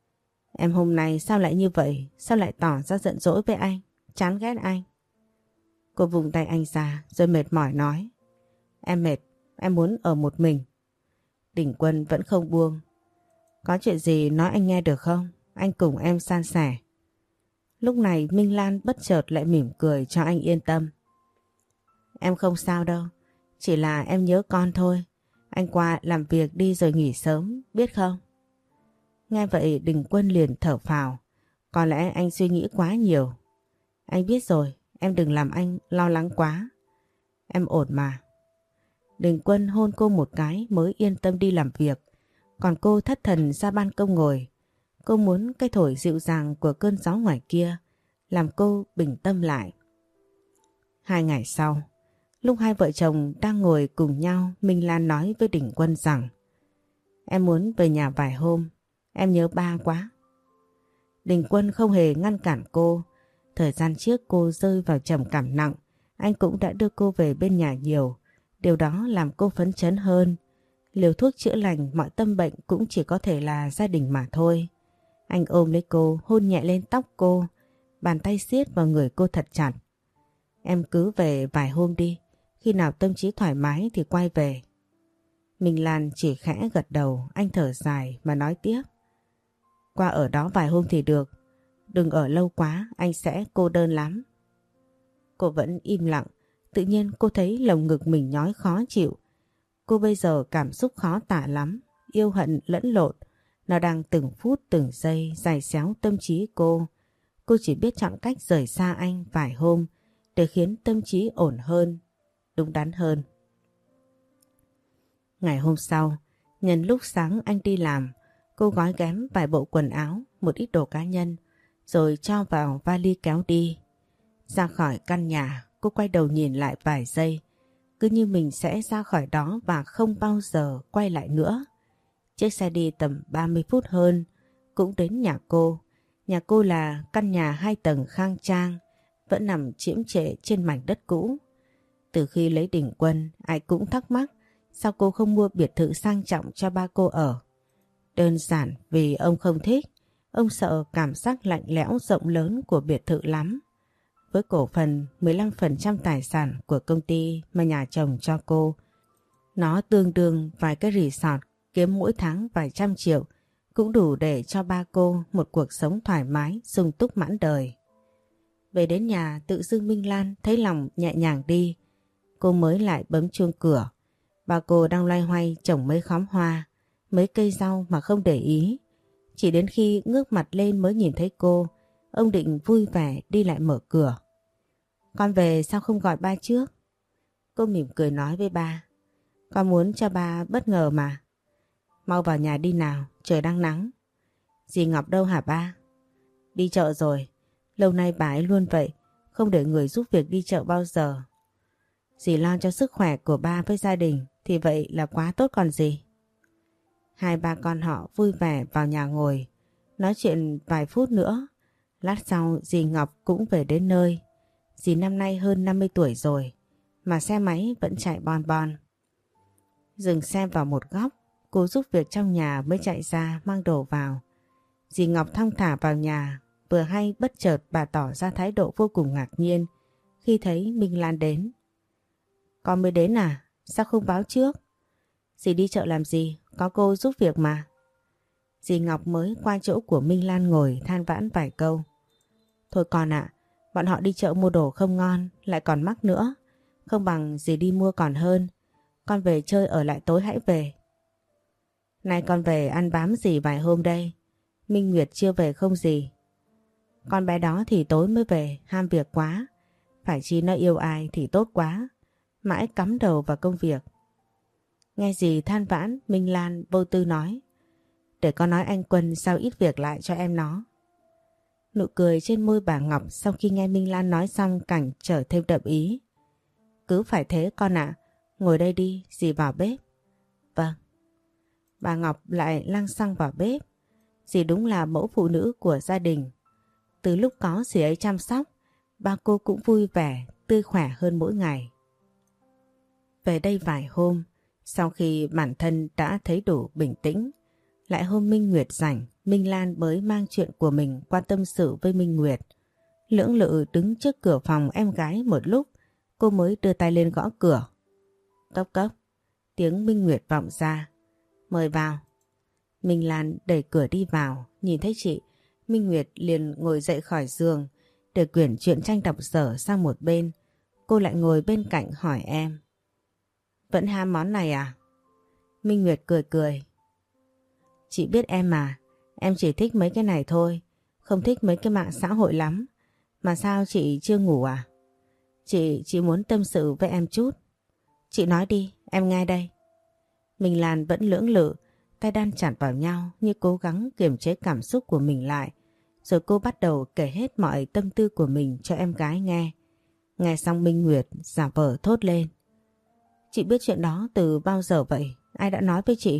Em hôm nay sao lại như vậy? Sao lại tỏ ra giận dỗi với anh? Chán ghét anh? Cô vùng tay anh ra rồi mệt mỏi nói. Em mệt, em muốn ở một mình. Đình Quân vẫn không buông. Có chuyện gì nói anh nghe được không? Anh cùng em san sẻ. Lúc này Minh Lan bất chợt lại mỉm cười cho anh yên tâm. Em không sao đâu, chỉ là em nhớ con thôi. Anh qua làm việc đi rồi nghỉ sớm, biết không? Nghe vậy Đình Quân liền thở phào. Có lẽ anh suy nghĩ quá nhiều. Anh biết rồi, em đừng làm anh lo lắng quá. Em ổn mà. Đình Quân hôn cô một cái mới yên tâm đi làm việc. Còn cô thất thần ra ban công ngồi. Cô muốn cái thổi dịu dàng của cơn gió ngoài kia làm cô bình tâm lại. Hai ngày sau, lúc hai vợ chồng đang ngồi cùng nhau, Minh Lan nói với Đình Quân rằng em muốn về nhà vài hôm, em nhớ ba quá. Đình Quân không hề ngăn cản cô. Thời gian trước cô rơi vào trầm cảm nặng, anh cũng đã đưa cô về bên nhà nhiều. Điều đó làm cô phấn chấn hơn. Liều thuốc chữa lành mọi tâm bệnh cũng chỉ có thể là gia đình mà thôi. Anh ôm lấy cô, hôn nhẹ lên tóc cô, bàn tay siết vào người cô thật chặt. Em cứ về vài hôm đi, khi nào tâm trí thoải mái thì quay về. Minh Lan chỉ khẽ gật đầu, anh thở dài mà nói tiếp. Qua ở đó vài hôm thì được, đừng ở lâu quá, anh sẽ cô đơn lắm. Cô vẫn im lặng, tự nhiên cô thấy lồng ngực mình nhói khó chịu. Cô bây giờ cảm xúc khó tả lắm, yêu hận lẫn lộn. Nó đang từng phút từng giây giày xéo tâm trí cô. Cô chỉ biết chọn cách rời xa anh vài hôm để khiến tâm trí ổn hơn, đúng đắn hơn. Ngày hôm sau, nhân lúc sáng anh đi làm, cô gói ghém vài bộ quần áo, một ít đồ cá nhân, rồi cho vào vali kéo đi. Ra khỏi căn nhà, cô quay đầu nhìn lại vài giây, cứ như mình sẽ ra khỏi đó và không bao giờ quay lại nữa. Chiếc xe đi tầm ba mươi phút hơn, cũng đến nhà cô. Nhà cô là căn nhà hai tầng khang trang, vẫn nằm chiếm trệ trên mảnh đất cũ. Từ khi lấy Đình Quân, ai cũng thắc mắc sao cô không mua biệt thự sang trọng cho ba cô ở. Đơn giản vì ông không thích, ông sợ cảm giác lạnh lẽo rộng lớn của biệt thự lắm. Với cổ phần mười lăm phần trăm tài sản của công ty mà nhà chồng cho cô, nó tương đương vài cái resort kiếm mỗi tháng vài trăm triệu, cũng đủ để cho ba cô một cuộc sống thoải mái, sung túc mãn đời. Về đến nhà tự dưng Minh Lan thấy lòng nhẹ nhàng đi. Cô mới lại bấm chuông cửa. Ba cô đang loay hoay trồng mấy khóm hoa, mấy cây rau mà không để ý. Chỉ đến khi ngước mặt lên mới nhìn thấy cô, ông định vui vẻ đi lại mở cửa. Con về sao không gọi ba trước? Cô mỉm cười nói với ba. Con muốn cho ba bất ngờ mà. Mau vào nhà đi nào, trời đang nắng. Dì Ngọc đâu hả ba? Đi chợ rồi. Lâu nay bà ấy luôn vậy, không để người giúp việc đi chợ bao giờ. Dì lo cho sức khỏe của ba với gia đình thì vậy là quá tốt còn gì. Hai ba con họ vui vẻ vào nhà ngồi, nói chuyện vài phút nữa. Lát sau dì Ngọc cũng về đến nơi. Dì năm nay hơn năm mươi tuổi rồi, mà xe máy vẫn chạy bon bon. Dừng xe vào một góc, cô giúp việc trong nhà mới chạy ra mang đồ vào. Dì Ngọc thong thả vào nhà, vừa hay bất chợt bà tỏ ra thái độ vô cùng ngạc nhiên khi thấy Minh Lan đến. Con mới đến à? Sao không báo trước? Dì đi chợ làm gì? Có cô giúp việc mà. Dì Ngọc mới qua chỗ của Minh Lan ngồi than vãn vài câu. Thôi con ạ, bọn họ đi chợ mua đồ không ngon, lại còn mắc nữa. Không bằng dì đi mua còn hơn. Con về chơi ở lại tối hãy về. Nay con về ăn bám dì vài hôm đây. Minh Nguyệt chưa về không dì? Con bé đó thì tối mới về, ham việc quá. Phải chi nó yêu ai thì tốt quá. Mãi cắm đầu vào công việc. Nghe dì than vãn, Minh Lan vô tư nói. Để con nói anh Quân sao ít việc lại cho em nó. Nụ cười trên môi bà Ngọc sau khi nghe Minh Lan nói xong càng trở thêm đậm ý. Cứ phải thế con ạ. Ngồi đây đi, dì vào bếp. Vâng. Bà Ngọc lại lăng xăng vào bếp. Dì đúng là mẫu phụ nữ của gia đình. Từ lúc có dì ấy chăm sóc, ba cô cũng vui vẻ, tươi khỏe hơn mỗi ngày. Về đây vài hôm, sau khi bản thân đã thấy đủ bình tĩnh, lại hôm Minh Nguyệt rảnh, Minh Lan mới mang chuyện của mình qua tâm sự với Minh Nguyệt. Lưỡng lự đứng trước cửa phòng em gái một lúc, cô mới đưa tay lên gõ cửa. Cốc cốc, tiếng Minh Nguyệt vọng ra. Mời vào. Minh Lan đẩy cửa đi vào, nhìn thấy chị, Minh Nguyệt liền ngồi dậy khỏi giường, để quyển truyện tranh đọc dở sang một bên. Cô lại ngồi bên cạnh hỏi em. Vẫn ham món này à? Minh Nguyệt cười cười. Chị biết em mà, em chỉ thích mấy cái này thôi, không thích mấy cái mạng xã hội lắm. Mà sao chị chưa ngủ à? Chị chỉ muốn tâm sự với em chút. Chị nói đi, em nghe đây. Minh Lan vẫn lưỡng lự, tay đan chặt vào nhau như cố gắng kiềm chế cảm xúc của mình lại. Rồi cô bắt đầu kể hết mọi tâm tư của mình cho em gái nghe. Nghe xong Minh Nguyệt giả vờ thốt lên. Chị biết chuyện đó từ bao giờ vậy? Ai đã nói với chị?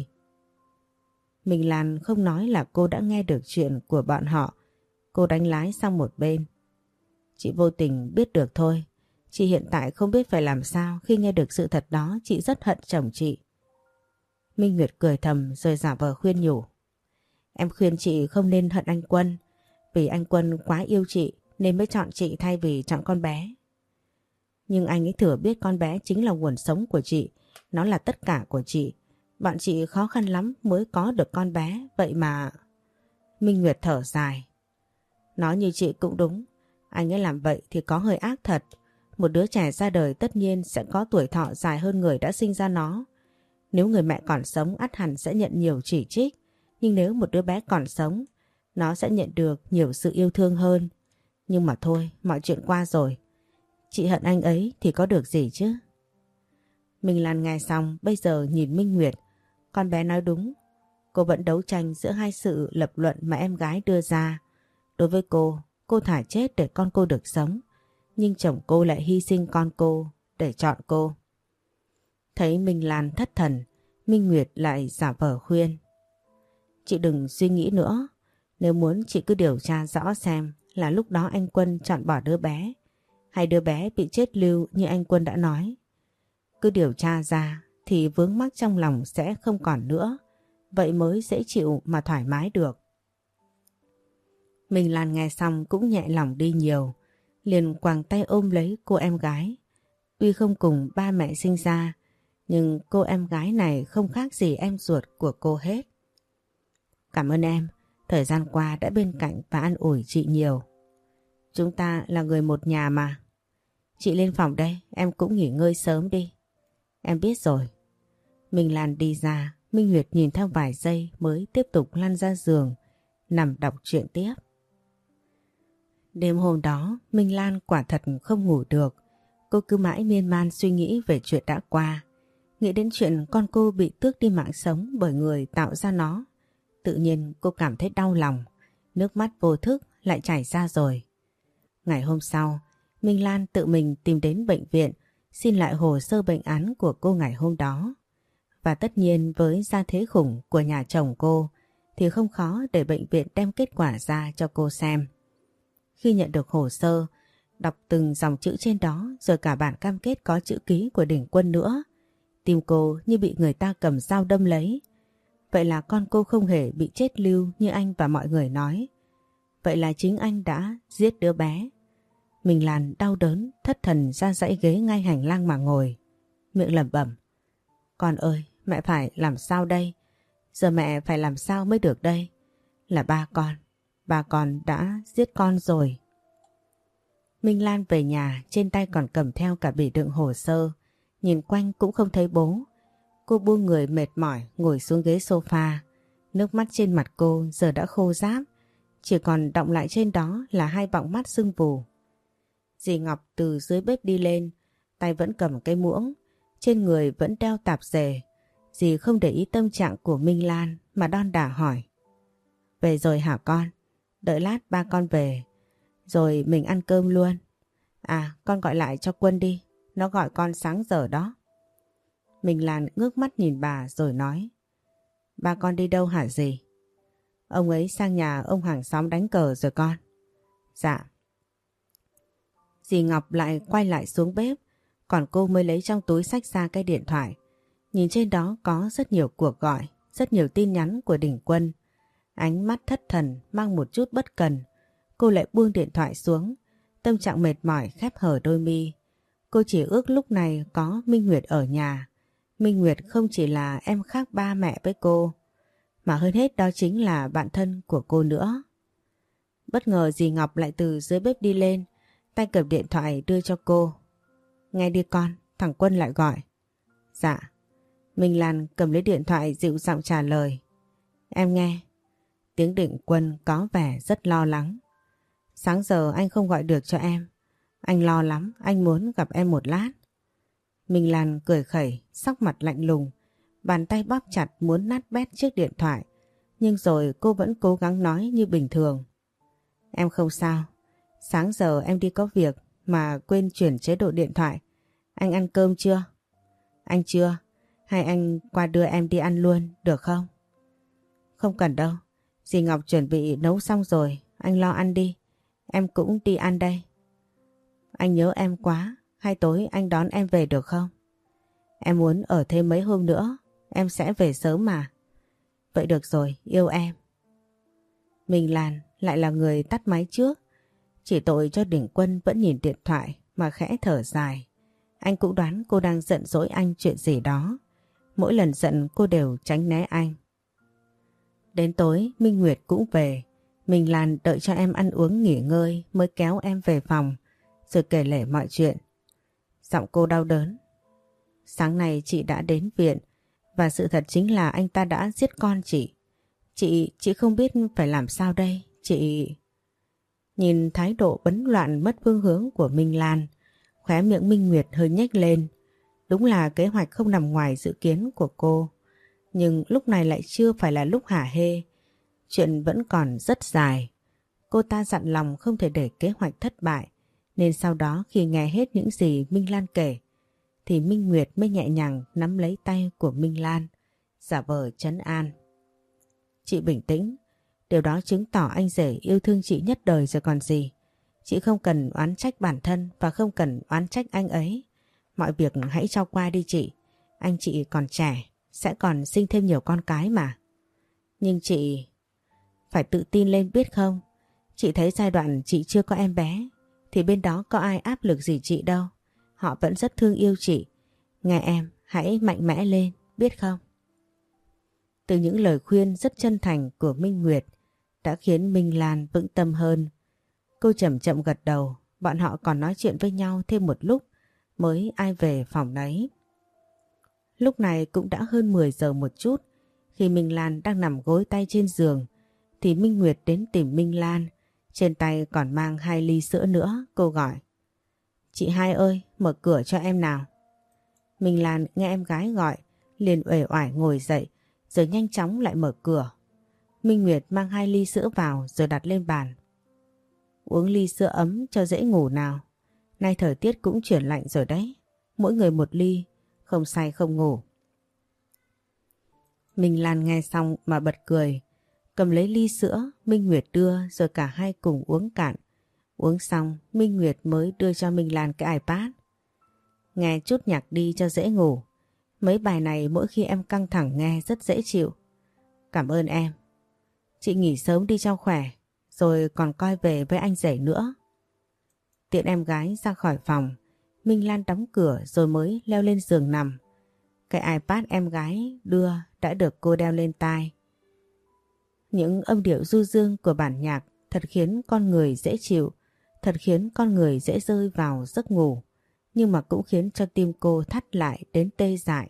Minh Lan không nói là cô đã nghe được chuyện của bọn họ. Cô đánh lái sang một bên. Chị vô tình biết được thôi. Chị hiện tại không biết phải làm sao khi nghe được sự thật đó. Chị rất hận chồng chị. Minh Nguyệt cười thầm rồi giả vờ khuyên nhủ. Em khuyên chị không nên hận anh Quân. Vì anh Quân quá yêu chị nên mới chọn chị thay vì chọn con bé. Nhưng anh ấy thừa biết con bé chính là nguồn sống của chị. Nó là tất cả của chị. Bọn chị khó khăn lắm mới có được con bé. Vậy mà... Minh Nguyệt thở dài. Nói như chị cũng đúng. Anh ấy làm vậy thì có hơi ác thật. Một đứa trẻ ra đời tất nhiên sẽ có tuổi thọ dài hơn người đã sinh ra nó. Nếu người mẹ còn sống ắt hẳn sẽ nhận nhiều chỉ trích. Nhưng nếu một đứa bé còn sống, nó sẽ nhận được nhiều sự yêu thương hơn. Nhưng mà thôi, mọi chuyện qua rồi. Chị hận anh ấy thì có được gì chứ? Minh Lan nghe xong bây giờ nhìn Minh Nguyệt. Con bé nói đúng. Cô vẫn đấu tranh giữa hai sự lập luận mà em gái đưa ra. Đối với cô, cô thả chết để con cô được sống. Nhưng chồng cô lại hy sinh con cô để chọn cô. Thấy Minh Lan thất thần, Minh Nguyệt lại giả vờ khuyên. Chị đừng suy nghĩ nữa. Nếu muốn chị cứ điều tra rõ xem là lúc đó anh Quân chọn bỏ đứa bé hay đứa bé bị chết lưu như anh Quân đã nói. Cứ điều tra ra thì vướng mắc trong lòng sẽ không còn nữa. Vậy mới dễ chịu mà thoải mái được. Minh Lan nghe xong cũng nhẹ lòng đi nhiều. Liền quàng tay ôm lấy cô em gái. Tuy không cùng ba mẹ sinh ra, nhưng cô em gái này không khác gì em ruột của cô hết. Cảm ơn em, thời gian qua đã bên cạnh và an ủi chị nhiều. Chúng ta là người một nhà mà. Chị lên phòng đây, em cũng nghỉ ngơi sớm đi. Em biết rồi. Minh Lan đi ra, Minh Nguyệt nhìn theo vài giây mới tiếp tục lăn ra giường, nằm đọc truyện tiếp. Đêm hôm đó, Minh Lan quả thật không ngủ được. Cô cứ mãi miên man suy nghĩ về chuyện đã qua. Nghĩ đến chuyện con cô bị tước đi mạng sống bởi người tạo ra nó. Tự nhiên cô cảm thấy đau lòng, nước mắt vô thức lại chảy ra rồi. Ngày hôm sau, Minh Lan tự mình tìm đến bệnh viện, xin lại hồ sơ bệnh án của cô ngày hôm đó. Và tất nhiên với gia thế khủng của nhà chồng cô thì không khó để bệnh viện đem kết quả ra cho cô xem. Khi nhận được hồ sơ, đọc từng dòng chữ trên đó rồi cả bản cam kết có chữ ký của Đình Quân nữa, tim cô như bị người ta cầm dao đâm lấy. Vậy là con cô không hề bị chết lưu như anh và mọi người nói. Vậy là chính anh đã giết đứa bé. Mình Lan đau đớn, thất thần ra dãy ghế ngay hành lang mà ngồi. Miệng lẩm bẩm. Con ơi, mẹ phải làm sao đây? Giờ mẹ phải làm sao mới được đây? Là ba con. Ba con đã giết con rồi. Minh Lan về nhà, trên tay còn cầm theo cả bì đựng hồ sơ. Nhìn quanh cũng không thấy bố. Cô buông người mệt mỏi ngồi xuống ghế sofa. Nước mắt trên mặt cô giờ đã khô ráp. Chỉ còn đọng lại trên đó là hai bọng mắt sưng vù. Dì Ngọc từ dưới bếp đi lên, tay vẫn cầm cái muỗng, trên người vẫn đeo tạp dề. Dì không để ý tâm trạng của Minh Lan mà đon đả hỏi. Về rồi hả con? Đợi lát ba con về, rồi mình ăn cơm luôn. À, con gọi lại cho Quân đi, nó gọi con sáng giờ đó. Minh Lan ngước mắt nhìn bà rồi nói. Ba con đi đâu hả dì? Ông ấy sang nhà ông hàng xóm đánh cờ rồi con. Dạ. Dì Ngọc lại quay lại xuống bếp, còn cô mới lấy trong túi xách ra cái điện thoại. Nhìn trên đó có rất nhiều cuộc gọi, rất nhiều tin nhắn của Đình Quân. Ánh mắt thất thần mang một chút bất cần. Cô lại buông điện thoại xuống, tâm trạng mệt mỏi khép hở đôi mi. Cô chỉ ước lúc này có Minh Nguyệt ở nhà. Minh Nguyệt không chỉ là em khác ba mẹ với cô, mà hơn hết đó chính là bạn thân của cô nữa. Bất ngờ dì Ngọc lại từ dưới bếp đi lên, tay cầm điện thoại đưa cho cô. Nghe đi con, thằng Quân lại gọi. Dạ. Minh Lan cầm lấy điện thoại dịu giọng trả lời. Em nghe. Tiếng Định Quân có vẻ rất lo lắng. Sáng giờ anh không gọi được cho em. Anh lo lắm, anh muốn gặp em một lát. Minh Lan cười khẩy, sắc mặt lạnh lùng. Bàn tay bóp chặt muốn nát bét chiếc điện thoại. Nhưng rồi cô vẫn cố gắng nói như bình thường. Em không sao. Sáng giờ em đi có việc mà quên chuyển chế độ điện thoại. Anh ăn cơm chưa? Anh chưa. Hay anh qua đưa em đi ăn luôn, được không? Không cần đâu. Dì Ngọc chuẩn bị nấu xong rồi. Anh lo ăn đi. Em cũng đi ăn đây. Anh nhớ em quá. Hay tối anh đón em về được không? Em muốn ở thêm mấy hôm nữa. Em sẽ về sớm mà. Vậy được rồi, yêu em. Minh Lan lại là người tắt máy trước. Chỉ tội cho Đình Quân vẫn nhìn điện thoại mà khẽ thở dài. Anh cũng đoán cô đang giận dỗi anh chuyện gì đó. Mỗi lần giận cô đều tránh né anh. Đến tối Minh Nguyệt cũng về. Minh Lan đợi cho em ăn uống nghỉ ngơi mới kéo em về phòng, rồi kể lể mọi chuyện. Giọng cô đau đớn. Sáng nay chị đã đến viện và sự thật chính là anh ta đã giết con chị. Chị, chị không biết phải làm sao đây. Chị... Nhìn thái độ bấn loạn mất phương hướng của Minh Lan, khóe miệng Minh Nguyệt hơi nhếch lên. Đúng là kế hoạch không nằm ngoài dự kiến của cô. Nhưng lúc này lại chưa phải là lúc hả hê. Chuyện vẫn còn rất dài. Cô ta dặn lòng không thể để kế hoạch thất bại. Nên sau đó khi nghe hết những gì Minh Lan kể, thì Minh Nguyệt mới nhẹ nhàng nắm lấy tay của Minh Lan, giả vờ trấn an. Chị bình tĩnh. Điều đó chứng tỏ anh rể yêu thương chị nhất đời rồi còn gì. Chị không cần oán trách bản thân và không cần oán trách anh ấy. Mọi việc hãy cho qua đi chị. Anh chị còn trẻ, sẽ còn sinh thêm nhiều con cái mà. Nhưng chị... Phải tự tin lên biết không? Chị thấy giai đoạn chị chưa có em bé thì bên đó có ai áp lực gì chị đâu. Họ vẫn rất thương yêu chị. Nghe em, hãy mạnh mẽ lên, biết không? Từ những lời khuyên rất chân thành của Minh Nguyệt đã khiến Minh Lan vững tâm hơn. Cô chậm chậm gật đầu, bọn họ còn nói chuyện với nhau thêm một lúc mới ai về phòng nấy. Lúc này cũng đã hơn mười giờ một chút, khi Minh Lan đang nằm gối tay trên giường thì Minh Nguyệt đến tìm Minh Lan, trên tay còn mang hai ly sữa nữa. Cô gọi. Chị hai ơi, mở cửa cho em nào. Minh Lan nghe em gái gọi, liền uể oải ngồi dậy, rồi nhanh chóng lại mở cửa. Minh Nguyệt mang hai ly sữa vào rồi đặt lên bàn. Uống ly sữa ấm cho dễ ngủ nào. Nay thời tiết cũng chuyển lạnh rồi đấy. mỗi người một ly, không say không ngủ. Minh Lan nghe xong mà bật cười, cầm lấy ly sữa Minh Nguyệt đưa rồi cả hai cùng uống cạn. Uống xong Minh Nguyệt mới đưa cho Minh Lan cái iPad. Nghe chút nhạc đi cho dễ ngủ. Mấy bài này mỗi khi em căng thẳng nghe rất dễ chịu. Cảm ơn em. Chị nghỉ sớm đi cho khỏe, rồi còn coi về với anh rể nữa. Tiện em gái ra khỏi phòng, Minh Lan đóng cửa rồi mới leo lên giường nằm. Cái iPad em gái đưa đã được cô đeo lên tai. Những âm điệu du dương của bản nhạc thật khiến con người dễ chịu, thật khiến con người dễ rơi vào giấc ngủ, nhưng mà cũng khiến cho tim cô thắt lại đến tê dại.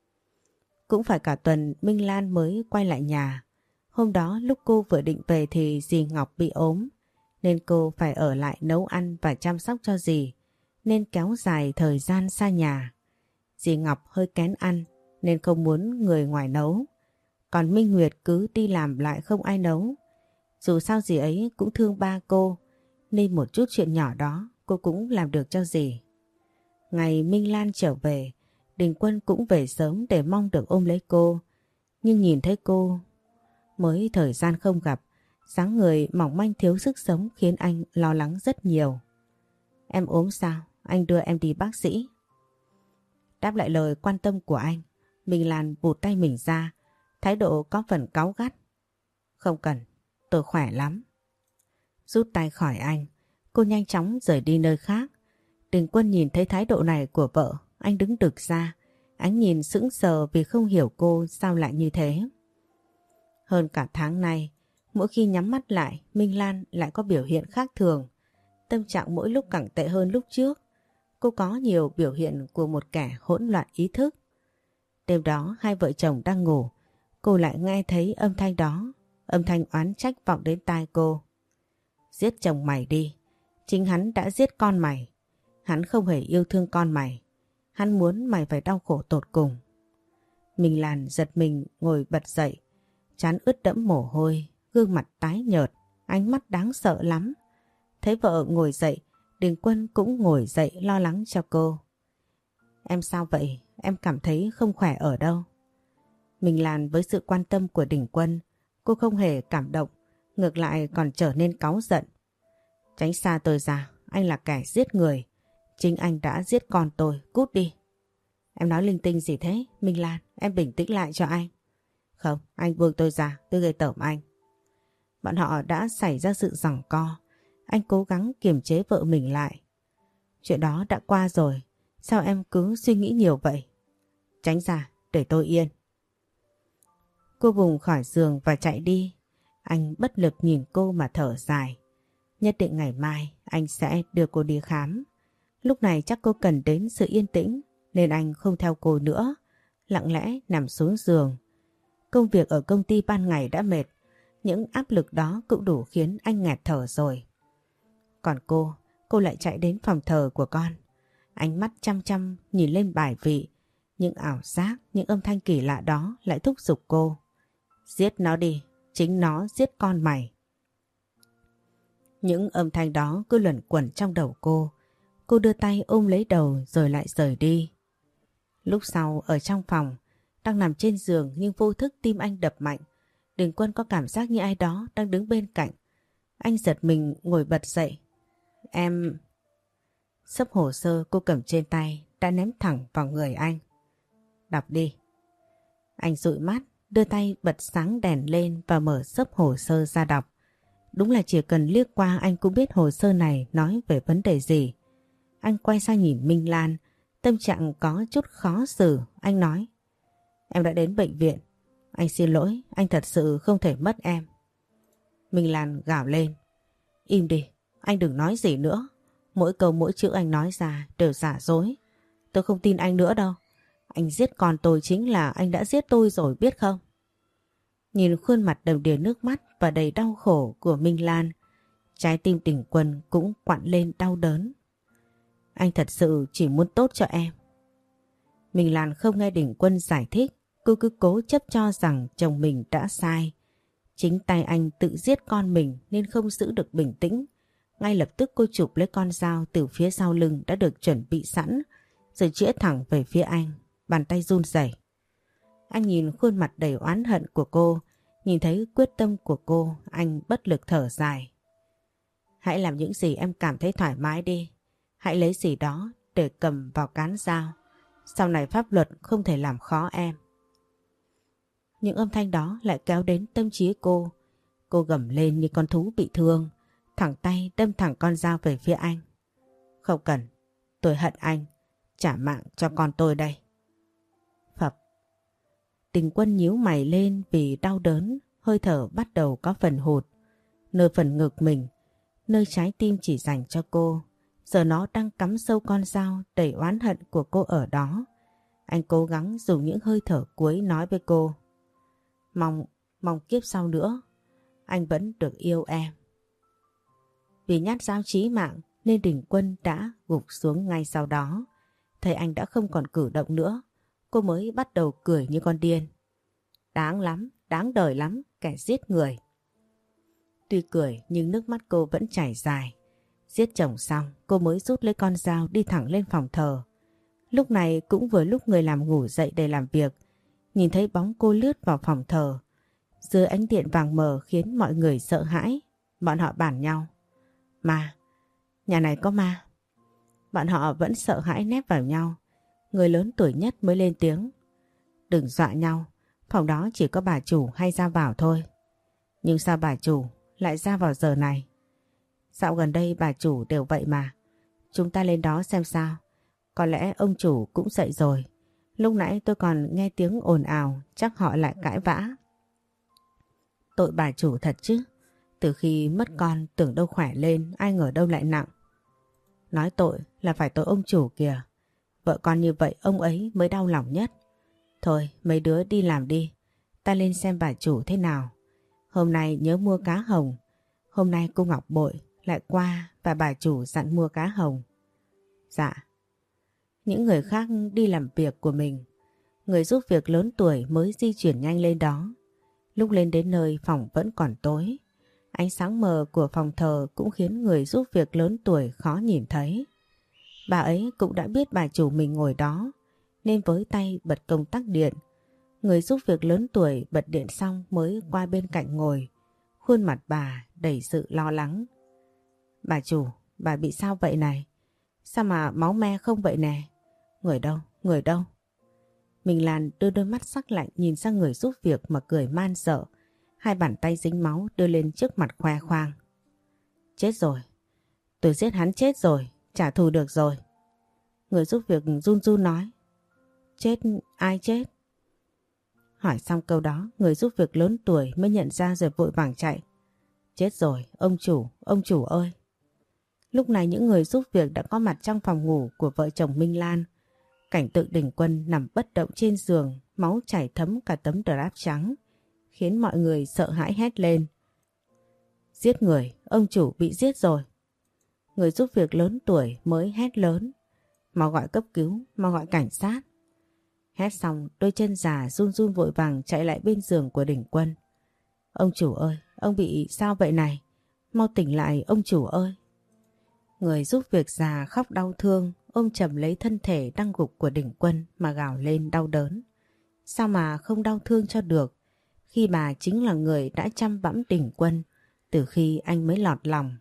Cũng phải cả tuần Minh Lan mới quay lại nhà. Hôm đó lúc cô vừa định về thì dì Ngọc bị ốm, nên cô phải ở lại nấu ăn và chăm sóc cho dì, nên kéo dài thời gian xa nhà. Dì Ngọc hơi kén ăn nên không muốn người ngoài nấu, còn Minh Nguyệt cứ đi làm lại không ai nấu. Dù sao dì ấy cũng thương ba cô, nên một chút chuyện nhỏ đó cô cũng làm được cho dì. Ngày Minh Lan trở về, Đình Quân cũng về sớm để mong được ôm lấy cô. Nhưng nhìn thấy cô mới thời gian không gặp, dáng người mỏng manh thiếu sức sống khiến anh lo lắng rất nhiều. Em ốm sao? Anh đưa em đi bác sĩ. Đáp lại lời quan tâm của anh, Minh Lan vụt tay mình ra, thái độ có phần cáu gắt. Không cần, tôi khỏe lắm. Rút tay khỏi anh, cô nhanh chóng rời đi nơi khác. Đình Quân nhìn thấy thái độ này của vợ, anh đứng đực ra, ánh nhìn sững sờ vì không hiểu cô sao lại như thế. Hơn cả tháng nay, mỗi khi nhắm mắt lại, Minh Lan lại có biểu hiện khác thường. Tâm trạng mỗi lúc càng tệ hơn lúc trước. Cô có nhiều biểu hiện của một kẻ hỗn loạn ý thức. Đêm đó hai vợ chồng đang ngủ, cô lại nghe thấy âm thanh đó, âm thanh oán trách vọng đến tai cô. Giết chồng mày đi, chính hắn đã giết con mày. Hắn không hề yêu thương con mày, hắn muốn mày phải đau khổ tột cùng. Minh Lan giật mình ngồi bật dậy, trán ướt đẫm mồ hôi, gương mặt tái nhợt, ánh mắt đáng sợ lắm. Thấy vợ ngồi dậy, Đình Quân cũng ngồi dậy lo lắng cho cô. Em sao vậy? Em cảm thấy không khỏe ở đâu? Minh Lan với sự quan tâm của Đình Quân, cô không hề cảm động, ngược lại còn trở nên cáu giận. Tránh xa tôi ra, anh là kẻ giết người. Chính anh đã giết con tôi, cút đi. Em nói linh tinh gì thế? Minh Lan, em bình tĩnh lại cho anh. Không, anh buông tôi ra, tôi ghê tởm anh. Bọn họ đã xảy ra sự giằng co. Anh cố gắng kiềm chế vợ mình lại. Chuyện đó đã qua rồi, sao em cứ suy nghĩ nhiều vậy? Tránh ra, để tôi yên. Cô vùng khỏi giường và chạy đi. Anh bất lực nhìn cô mà thở dài. Nhất định ngày mai anh sẽ đưa cô đi khám. Lúc này chắc cô cần đến sự yên tĩnh nên anh không theo cô nữa, lặng lẽ nằm xuống giường. Công việc ở công ty ban ngày đã mệt, những áp lực đó cũng đủ khiến anh nghẹt thở rồi. Còn cô, cô lại chạy đến phòng thờ của con. Ánh mắt chăm chăm nhìn lên bài vị, những ảo giác, những âm thanh kỳ lạ đó lại thúc giục cô. Giết nó đi, chính nó giết con mày. Những âm thanh đó cứ luẩn quẩn trong đầu cô. Cô đưa tay ôm lấy đầu rồi lại rời đi. Lúc sau ở trong phòng, đang nằm trên giường nhưng vô thức tim anh đập mạnh. Đình Quân có cảm giác như ai đó đang đứng bên cạnh. Anh giật mình ngồi bật dậy. Em... Xấp hồ sơ cô cầm trên tay đã ném thẳng vào người anh. Đọc đi. Anh dụi mắt, đưa tay bật sáng đèn lên và mở xấp hồ sơ ra đọc. Đúng là chỉ cần liếc qua anh cũng biết hồ sơ này nói về vấn đề gì. Anh quay sang nhìn Minh Lan, tâm trạng có chút khó xử. Anh nói, em đã đến bệnh viện. Anh xin lỗi, anh thật sự không thể mất em. Minh Lan gào lên, im đi, anh đừng nói gì nữa. Mỗi câu mỗi chữ anh nói ra đều giả dối. Tôi không tin anh nữa đâu. Anh giết con tôi chính là anh đã giết tôi rồi biết không? Nhìn khuôn mặt đầm đìa nước mắt và đầy đau khổ của Minh Lan, trái tim Đình Quân cũng quặn lên đau đớn. Anh thật sự chỉ muốn tốt cho em. Minh Lan không nghe Đình Quân giải thích, cô cứ cố chấp cho rằng chồng mình đã sai. Chính tay anh tự giết con mình nên không giữ được bình tĩnh. Ngay lập tức cô chụp lấy con dao từ phía sau lưng đã được chuẩn bị sẵn, rồi chĩa thẳng về phía anh, bàn tay run rẩy. Anh nhìn khuôn mặt đầy oán hận của cô, nhìn thấy quyết tâm của cô, anh bất lực thở dài. Hãy làm những gì em cảm thấy thoải mái đi. Hãy lấy gì đó để cầm vào cán dao. Sau này pháp luật không thể làm khó em. Những âm thanh đó lại kéo đến tâm trí cô. Cô gầm lên như con thú bị thương, thẳng tay đâm thẳng con dao về phía anh. Không cần, tôi hận anh, trả mạng cho con tôi đây. Phập. Đình Quân nhíu mày lên vì đau đớn, hơi thở bắt đầu có phần hụt. Nơi phần ngực mình, nơi trái tim chỉ dành cho cô, giờ nó đang cắm sâu con dao đầy oán hận của cô ở đó. Anh cố gắng dùng những hơi thở cuối nói với cô. Mong, mong kiếp sau nữa, anh vẫn được yêu em. Vì nhát dao chí mạng nên Đình Quân đã gục xuống ngay sau đó. Thấy anh đã không còn cử động nữa, cô mới bắt đầu cười như con điên. Đáng lắm, đáng đời lắm, kẻ giết người. Tuy cười nhưng nước mắt cô vẫn chảy dài. Giết chồng xong, cô mới rút lấy con dao đi thẳng lên phòng thờ. Lúc này cũng vừa lúc người làm ngủ dậy để làm việc, nhìn thấy bóng cô lướt vào phòng thờ. Dưới ánh điện vàng mờ khiến mọi người sợ hãi. Bọn họ bàn nhau. Ma, nhà này có ma. Bọn họ vẫn sợ hãi nép vào nhau. Người lớn tuổi nhất mới lên tiếng. Đừng dọa nhau, phòng đó chỉ có bà chủ hay ra vào thôi. Nhưng sao bà chủ lại ra vào giờ này? Dạo gần đây bà chủ đều vậy mà. Chúng ta lên đó xem sao. Có lẽ ông chủ cũng dậy rồi. Lúc nãy tôi còn nghe tiếng ồn ào, chắc họ lại cãi vã. Tội bà chủ thật chứ. Từ khi mất con tưởng đâu khỏe lên, ai ngờ đâu lại nặng. Nói tội là phải tội ông chủ kìa. Vợ con như vậy ông ấy mới đau lòng nhất. Thôi mấy đứa đi làm đi. Ta lên xem bà chủ thế nào. Hôm nay nhớ mua cá hồng. Hôm nay cô Ngọc Bội lại qua và bà chủ dặn mua cá hồng. Dạ. Những người khác đi làm việc của mình. Người giúp việc lớn tuổi mới di chuyển nhanh lên đó. Lúc lên đến nơi phòng vẫn còn tối. Ánh sáng mờ của phòng thờ cũng khiến người giúp việc lớn tuổi khó nhìn thấy. Bà ấy cũng đã biết bà chủ mình ngồi đó nên với tay bật công tắc điện. Người giúp việc lớn tuổi bật điện xong mới qua bên cạnh ngồi. Khuôn mặt bà đầy sự lo lắng. Bà chủ, bà bị sao vậy này? Sao mà máu me không vậy nè? Người đâu? Người đâu? Mình Lan đưa đôi mắt sắc lạnh nhìn sang người giúp việc mà cười man sợ. Hai bàn tay dính máu đưa lên trước mặt khoe khoang. Chết rồi. Tôi giết hắn chết rồi. Trả thù được rồi. Người giúp việc run run nói. Chết? Ai chết? Hỏi xong câu đó, người giúp việc lớn tuổi mới nhận ra rồi vội vàng chạy. Chết rồi, ông chủ, ông chủ ơi. Lúc này những người giúp việc đã có mặt trong phòng ngủ của vợ chồng Minh Lan. Cảnh tượng Đình Quân nằm bất động trên giường, máu chảy thấm cả tấm drap trắng, khiến mọi người sợ hãi hét lên. Giết người, ông chủ bị giết rồi. Người giúp việc lớn tuổi mới hét lớn. Mau gọi cấp cứu, mau gọi cảnh sát. Hét xong, đôi chân già run run vội vàng chạy lại bên giường của Đình Quân. Ông chủ ơi, ông bị sao vậy này? Mau tỉnh lại, ông chủ ơi. Người giúp việc già khóc đau thương, ôm chầm lấy thân thể đang gục của Đình Quân mà gào lên đau đớn. Sao mà không đau thương cho được, khi bà chính là người đã chăm bẵm Đình Quân từ khi anh mới lọt lòng.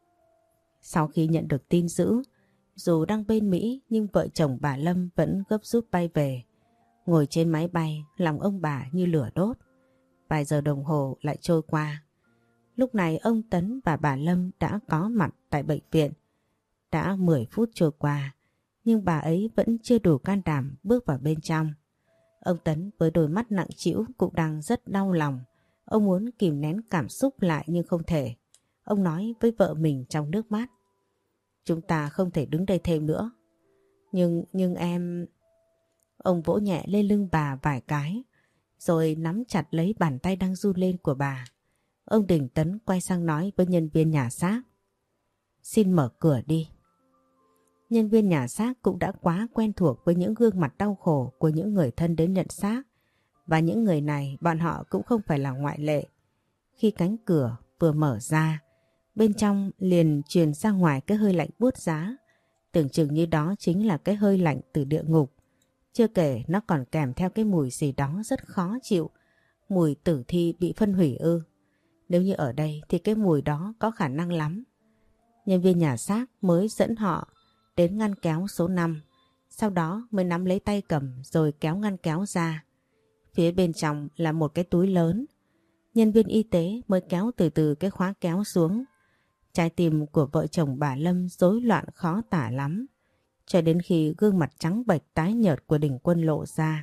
Sau khi nhận được tin dữ, dù đang bên Mỹ nhưng vợ chồng bà Lâm vẫn gấp rút bay về. Ngồi trên máy bay, lòng ông bà như lửa đốt. Vài giờ đồng hồ lại trôi qua. Lúc này ông Tấn và bà Lâm đã có mặt tại bệnh viện. Đã mười phút trôi qua, nhưng bà ấy vẫn chưa đủ can đảm bước vào bên trong. Ông Tấn với đôi mắt nặng trĩu cũng đang rất đau lòng. Ông muốn kìm nén cảm xúc lại nhưng không thể. Ông nói với vợ mình trong nước mắt. Chúng ta không thể đứng đây thêm nữa. Nhưng, nhưng em... Ông vỗ nhẹ lên lưng bà vài cái, rồi nắm chặt lấy bàn tay đang run lên của bà. Ông Đình Tấn quay sang nói với nhân viên nhà xác. Xin mở cửa đi. Nhân viên nhà xác cũng đã quá quen thuộc với những gương mặt đau khổ của những người thân đến nhận xác. Và những người này bọn họ cũng không phải là ngoại lệ. Khi cánh cửa vừa mở ra, bên trong liền truyền ra ngoài cái hơi lạnh buốt giá, Tưởng chừng như đó chính là cái hơi lạnh từ địa ngục. Chưa kể nó còn kèm theo cái mùi gì đó rất khó chịu. Mùi tử thi bị phân hủy ư. Nếu như ở đây thì cái mùi đó có khả năng lắm. Nhân viên nhà xác mới dẫn họ đến ngăn kéo số năm. Sau đó mới nắm lấy tay cầm rồi kéo ngăn kéo ra. Phía bên trong là một cái túi lớn. Nhân viên y tế mới kéo từ từ cái khóa kéo xuống. Trái tim của vợ chồng bà Lâm rối loạn khó tả lắm. Cho đến khi gương mặt trắng bệch tái nhợt của Đình Quân lộ ra.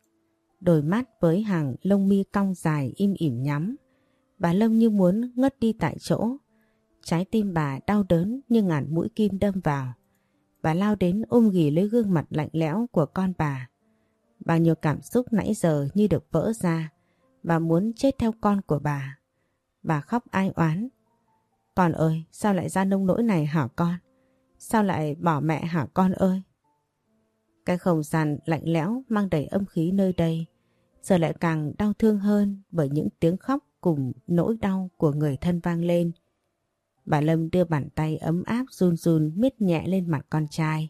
Đôi mắt với hàng lông mi cong dài im ỉm nhắm. Bà Lâm như muốn ngất đi tại chỗ. Trái tim bà đau đớn như ngàn mũi kim đâm vào. Bà lao đến ôm ghì lấy gương mặt lạnh lẽo của con bà. Bao nhiêu cảm xúc nãy giờ như được vỡ ra. Bà muốn chết theo con của bà. Bà khóc ai oán. Con ơi, sao lại ra nông nỗi này hả con? Sao lại bỏ mẹ hả con ơi? Cái không gian lạnh lẽo mang đầy âm khí nơi đây giờ lại càng đau thương hơn bởi những tiếng khóc cùng nỗi đau của người thân vang lên. Bà Lâm đưa bàn tay ấm áp run run miết nhẹ lên mặt con trai.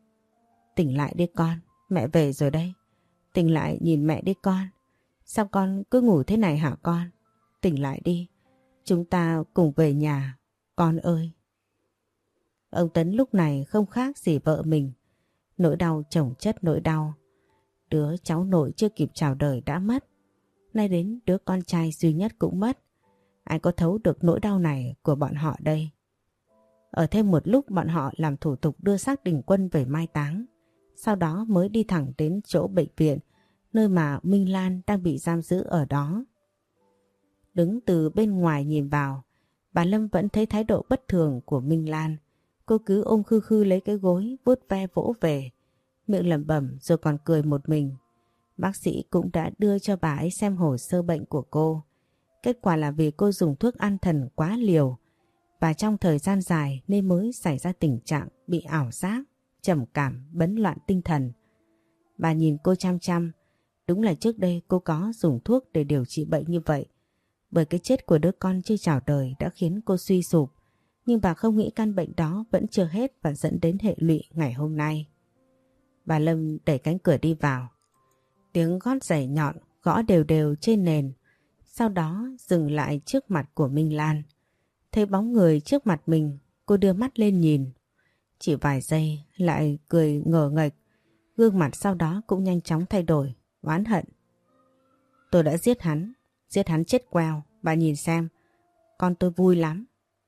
Tỉnh lại đi con, mẹ về rồi đây. Tỉnh lại nhìn mẹ đi con. Sao con cứ ngủ thế này hả con? Tỉnh lại đi, chúng ta cùng về nhà, con ơi. Ông Tấn lúc này không khác gì vợ mình. Nỗi đau chồng chất nỗi đau. Đứa cháu nội chưa kịp chào đời đã mất. Nay đến đứa con trai duy nhất cũng mất. Ai có thấu được nỗi đau này của bọn họ đây? Ở thêm một lúc bọn họ làm thủ tục đưa xác Đình Quân về mai táng. Sau đó mới đi thẳng đến chỗ bệnh viện, nơi mà Minh Lan đang bị giam giữ ở đó. Đứng từ bên ngoài nhìn vào, bà Lâm vẫn thấy thái độ bất thường của Minh Lan. Cô cứ ôm khư khư lấy cái gối, vuốt ve vỗ về, miệng lẩm bẩm rồi còn cười một mình. Bác sĩ cũng đã đưa cho bà ấy xem hồ sơ bệnh của cô. Kết quả là vì cô dùng thuốc an thần quá liều và trong thời gian dài nên mới xảy ra tình trạng bị ảo giác, trầm cảm, bấn loạn tinh thần. Bà nhìn cô chăm chăm, đúng là trước đây cô có dùng thuốc để điều trị bệnh như vậy. Bởi cái chết của đứa con chưa chào đời đã khiến cô suy sụp, nhưng bà không nghĩ căn bệnh đó vẫn chưa hết và dẫn đến hệ lụy ngày hôm nay. Bà Lâm đẩy cánh cửa đi vào. Tiếng gót giày nhọn gõ đều đều trên nền. Sau đó dừng lại trước mặt của Minh Lan. Thấy bóng người trước mặt mình, cô đưa mắt lên nhìn. Chỉ vài giây lại cười ngờ nghệch. Gương mặt sau đó cũng nhanh chóng thay đổi, oán hận. Tôi đã giết hắn, giết hắn chết queo. Bà nhìn xem, con tôi vui lắm.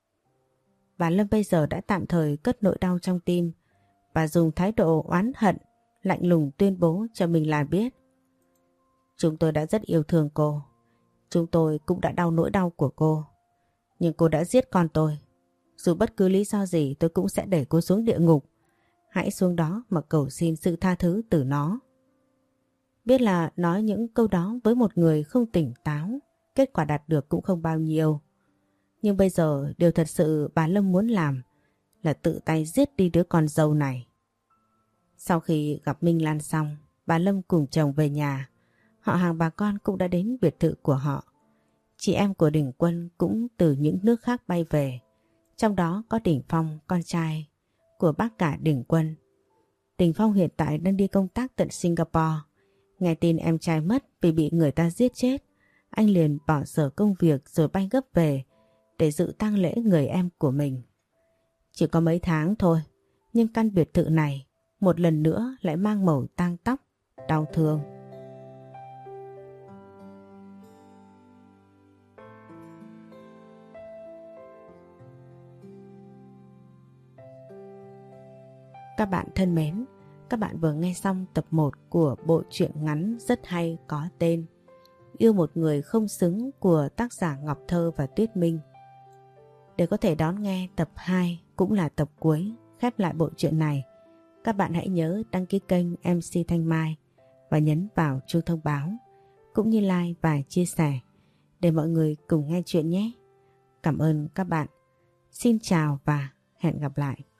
Bà Lâm bây giờ đã tạm thời cất nỗi đau trong tim. Bà dùng thái độ oán hận, lạnh lùng tuyên bố cho Minh Lan biết. Chúng tôi đã rất yêu thương cô. Chúng tôi cũng đã đau nỗi đau của cô. Nhưng cô đã giết con tôi. Dù bất cứ lý do gì tôi cũng sẽ đẩy cô xuống địa ngục. Hãy xuống đó mà cầu xin sự tha thứ từ nó. Biết là nói những câu đó với một người không tỉnh táo, kết quả đạt được cũng không bao nhiêu. Nhưng bây giờ điều thật sự bà Lâm muốn làm là tự tay giết đi đứa con dâu này. Sau khi gặp Minh Lan xong, bà Lâm cùng chồng về nhà. Họ hàng bà con cũng đã đến biệt thự của họ. Chị em của Đình Quân cũng từ những nước khác bay về. Trong đó có Đình Phong, con trai của bác cả Đình Quân. Đình Phong hiện tại đang đi công tác tận Singapore. Nghe tin em trai mất vì bị người ta giết chết, anh liền bỏ dở công việc rồi bay gấp về để dự tang lễ người em của mình. Chỉ có mấy tháng thôi, nhưng căn biệt thự này một lần nữa lại mang màu tang tóc, đau thương. Các bạn thân mến, các bạn vừa nghe xong tập một của bộ truyện ngắn rất hay có tên Yêu một người không xứng của tác giả Ngọc Thơ và Tuyết Minh. Để có thể đón nghe tập hai cũng là tập cuối khép lại bộ truyện này, các bạn hãy nhớ đăng ký kênh em xê Thanh Mai và nhấn vào chuông thông báo, cũng như like và chia sẻ để mọi người cùng nghe chuyện nhé. Cảm ơn các bạn. Xin chào và hẹn gặp lại.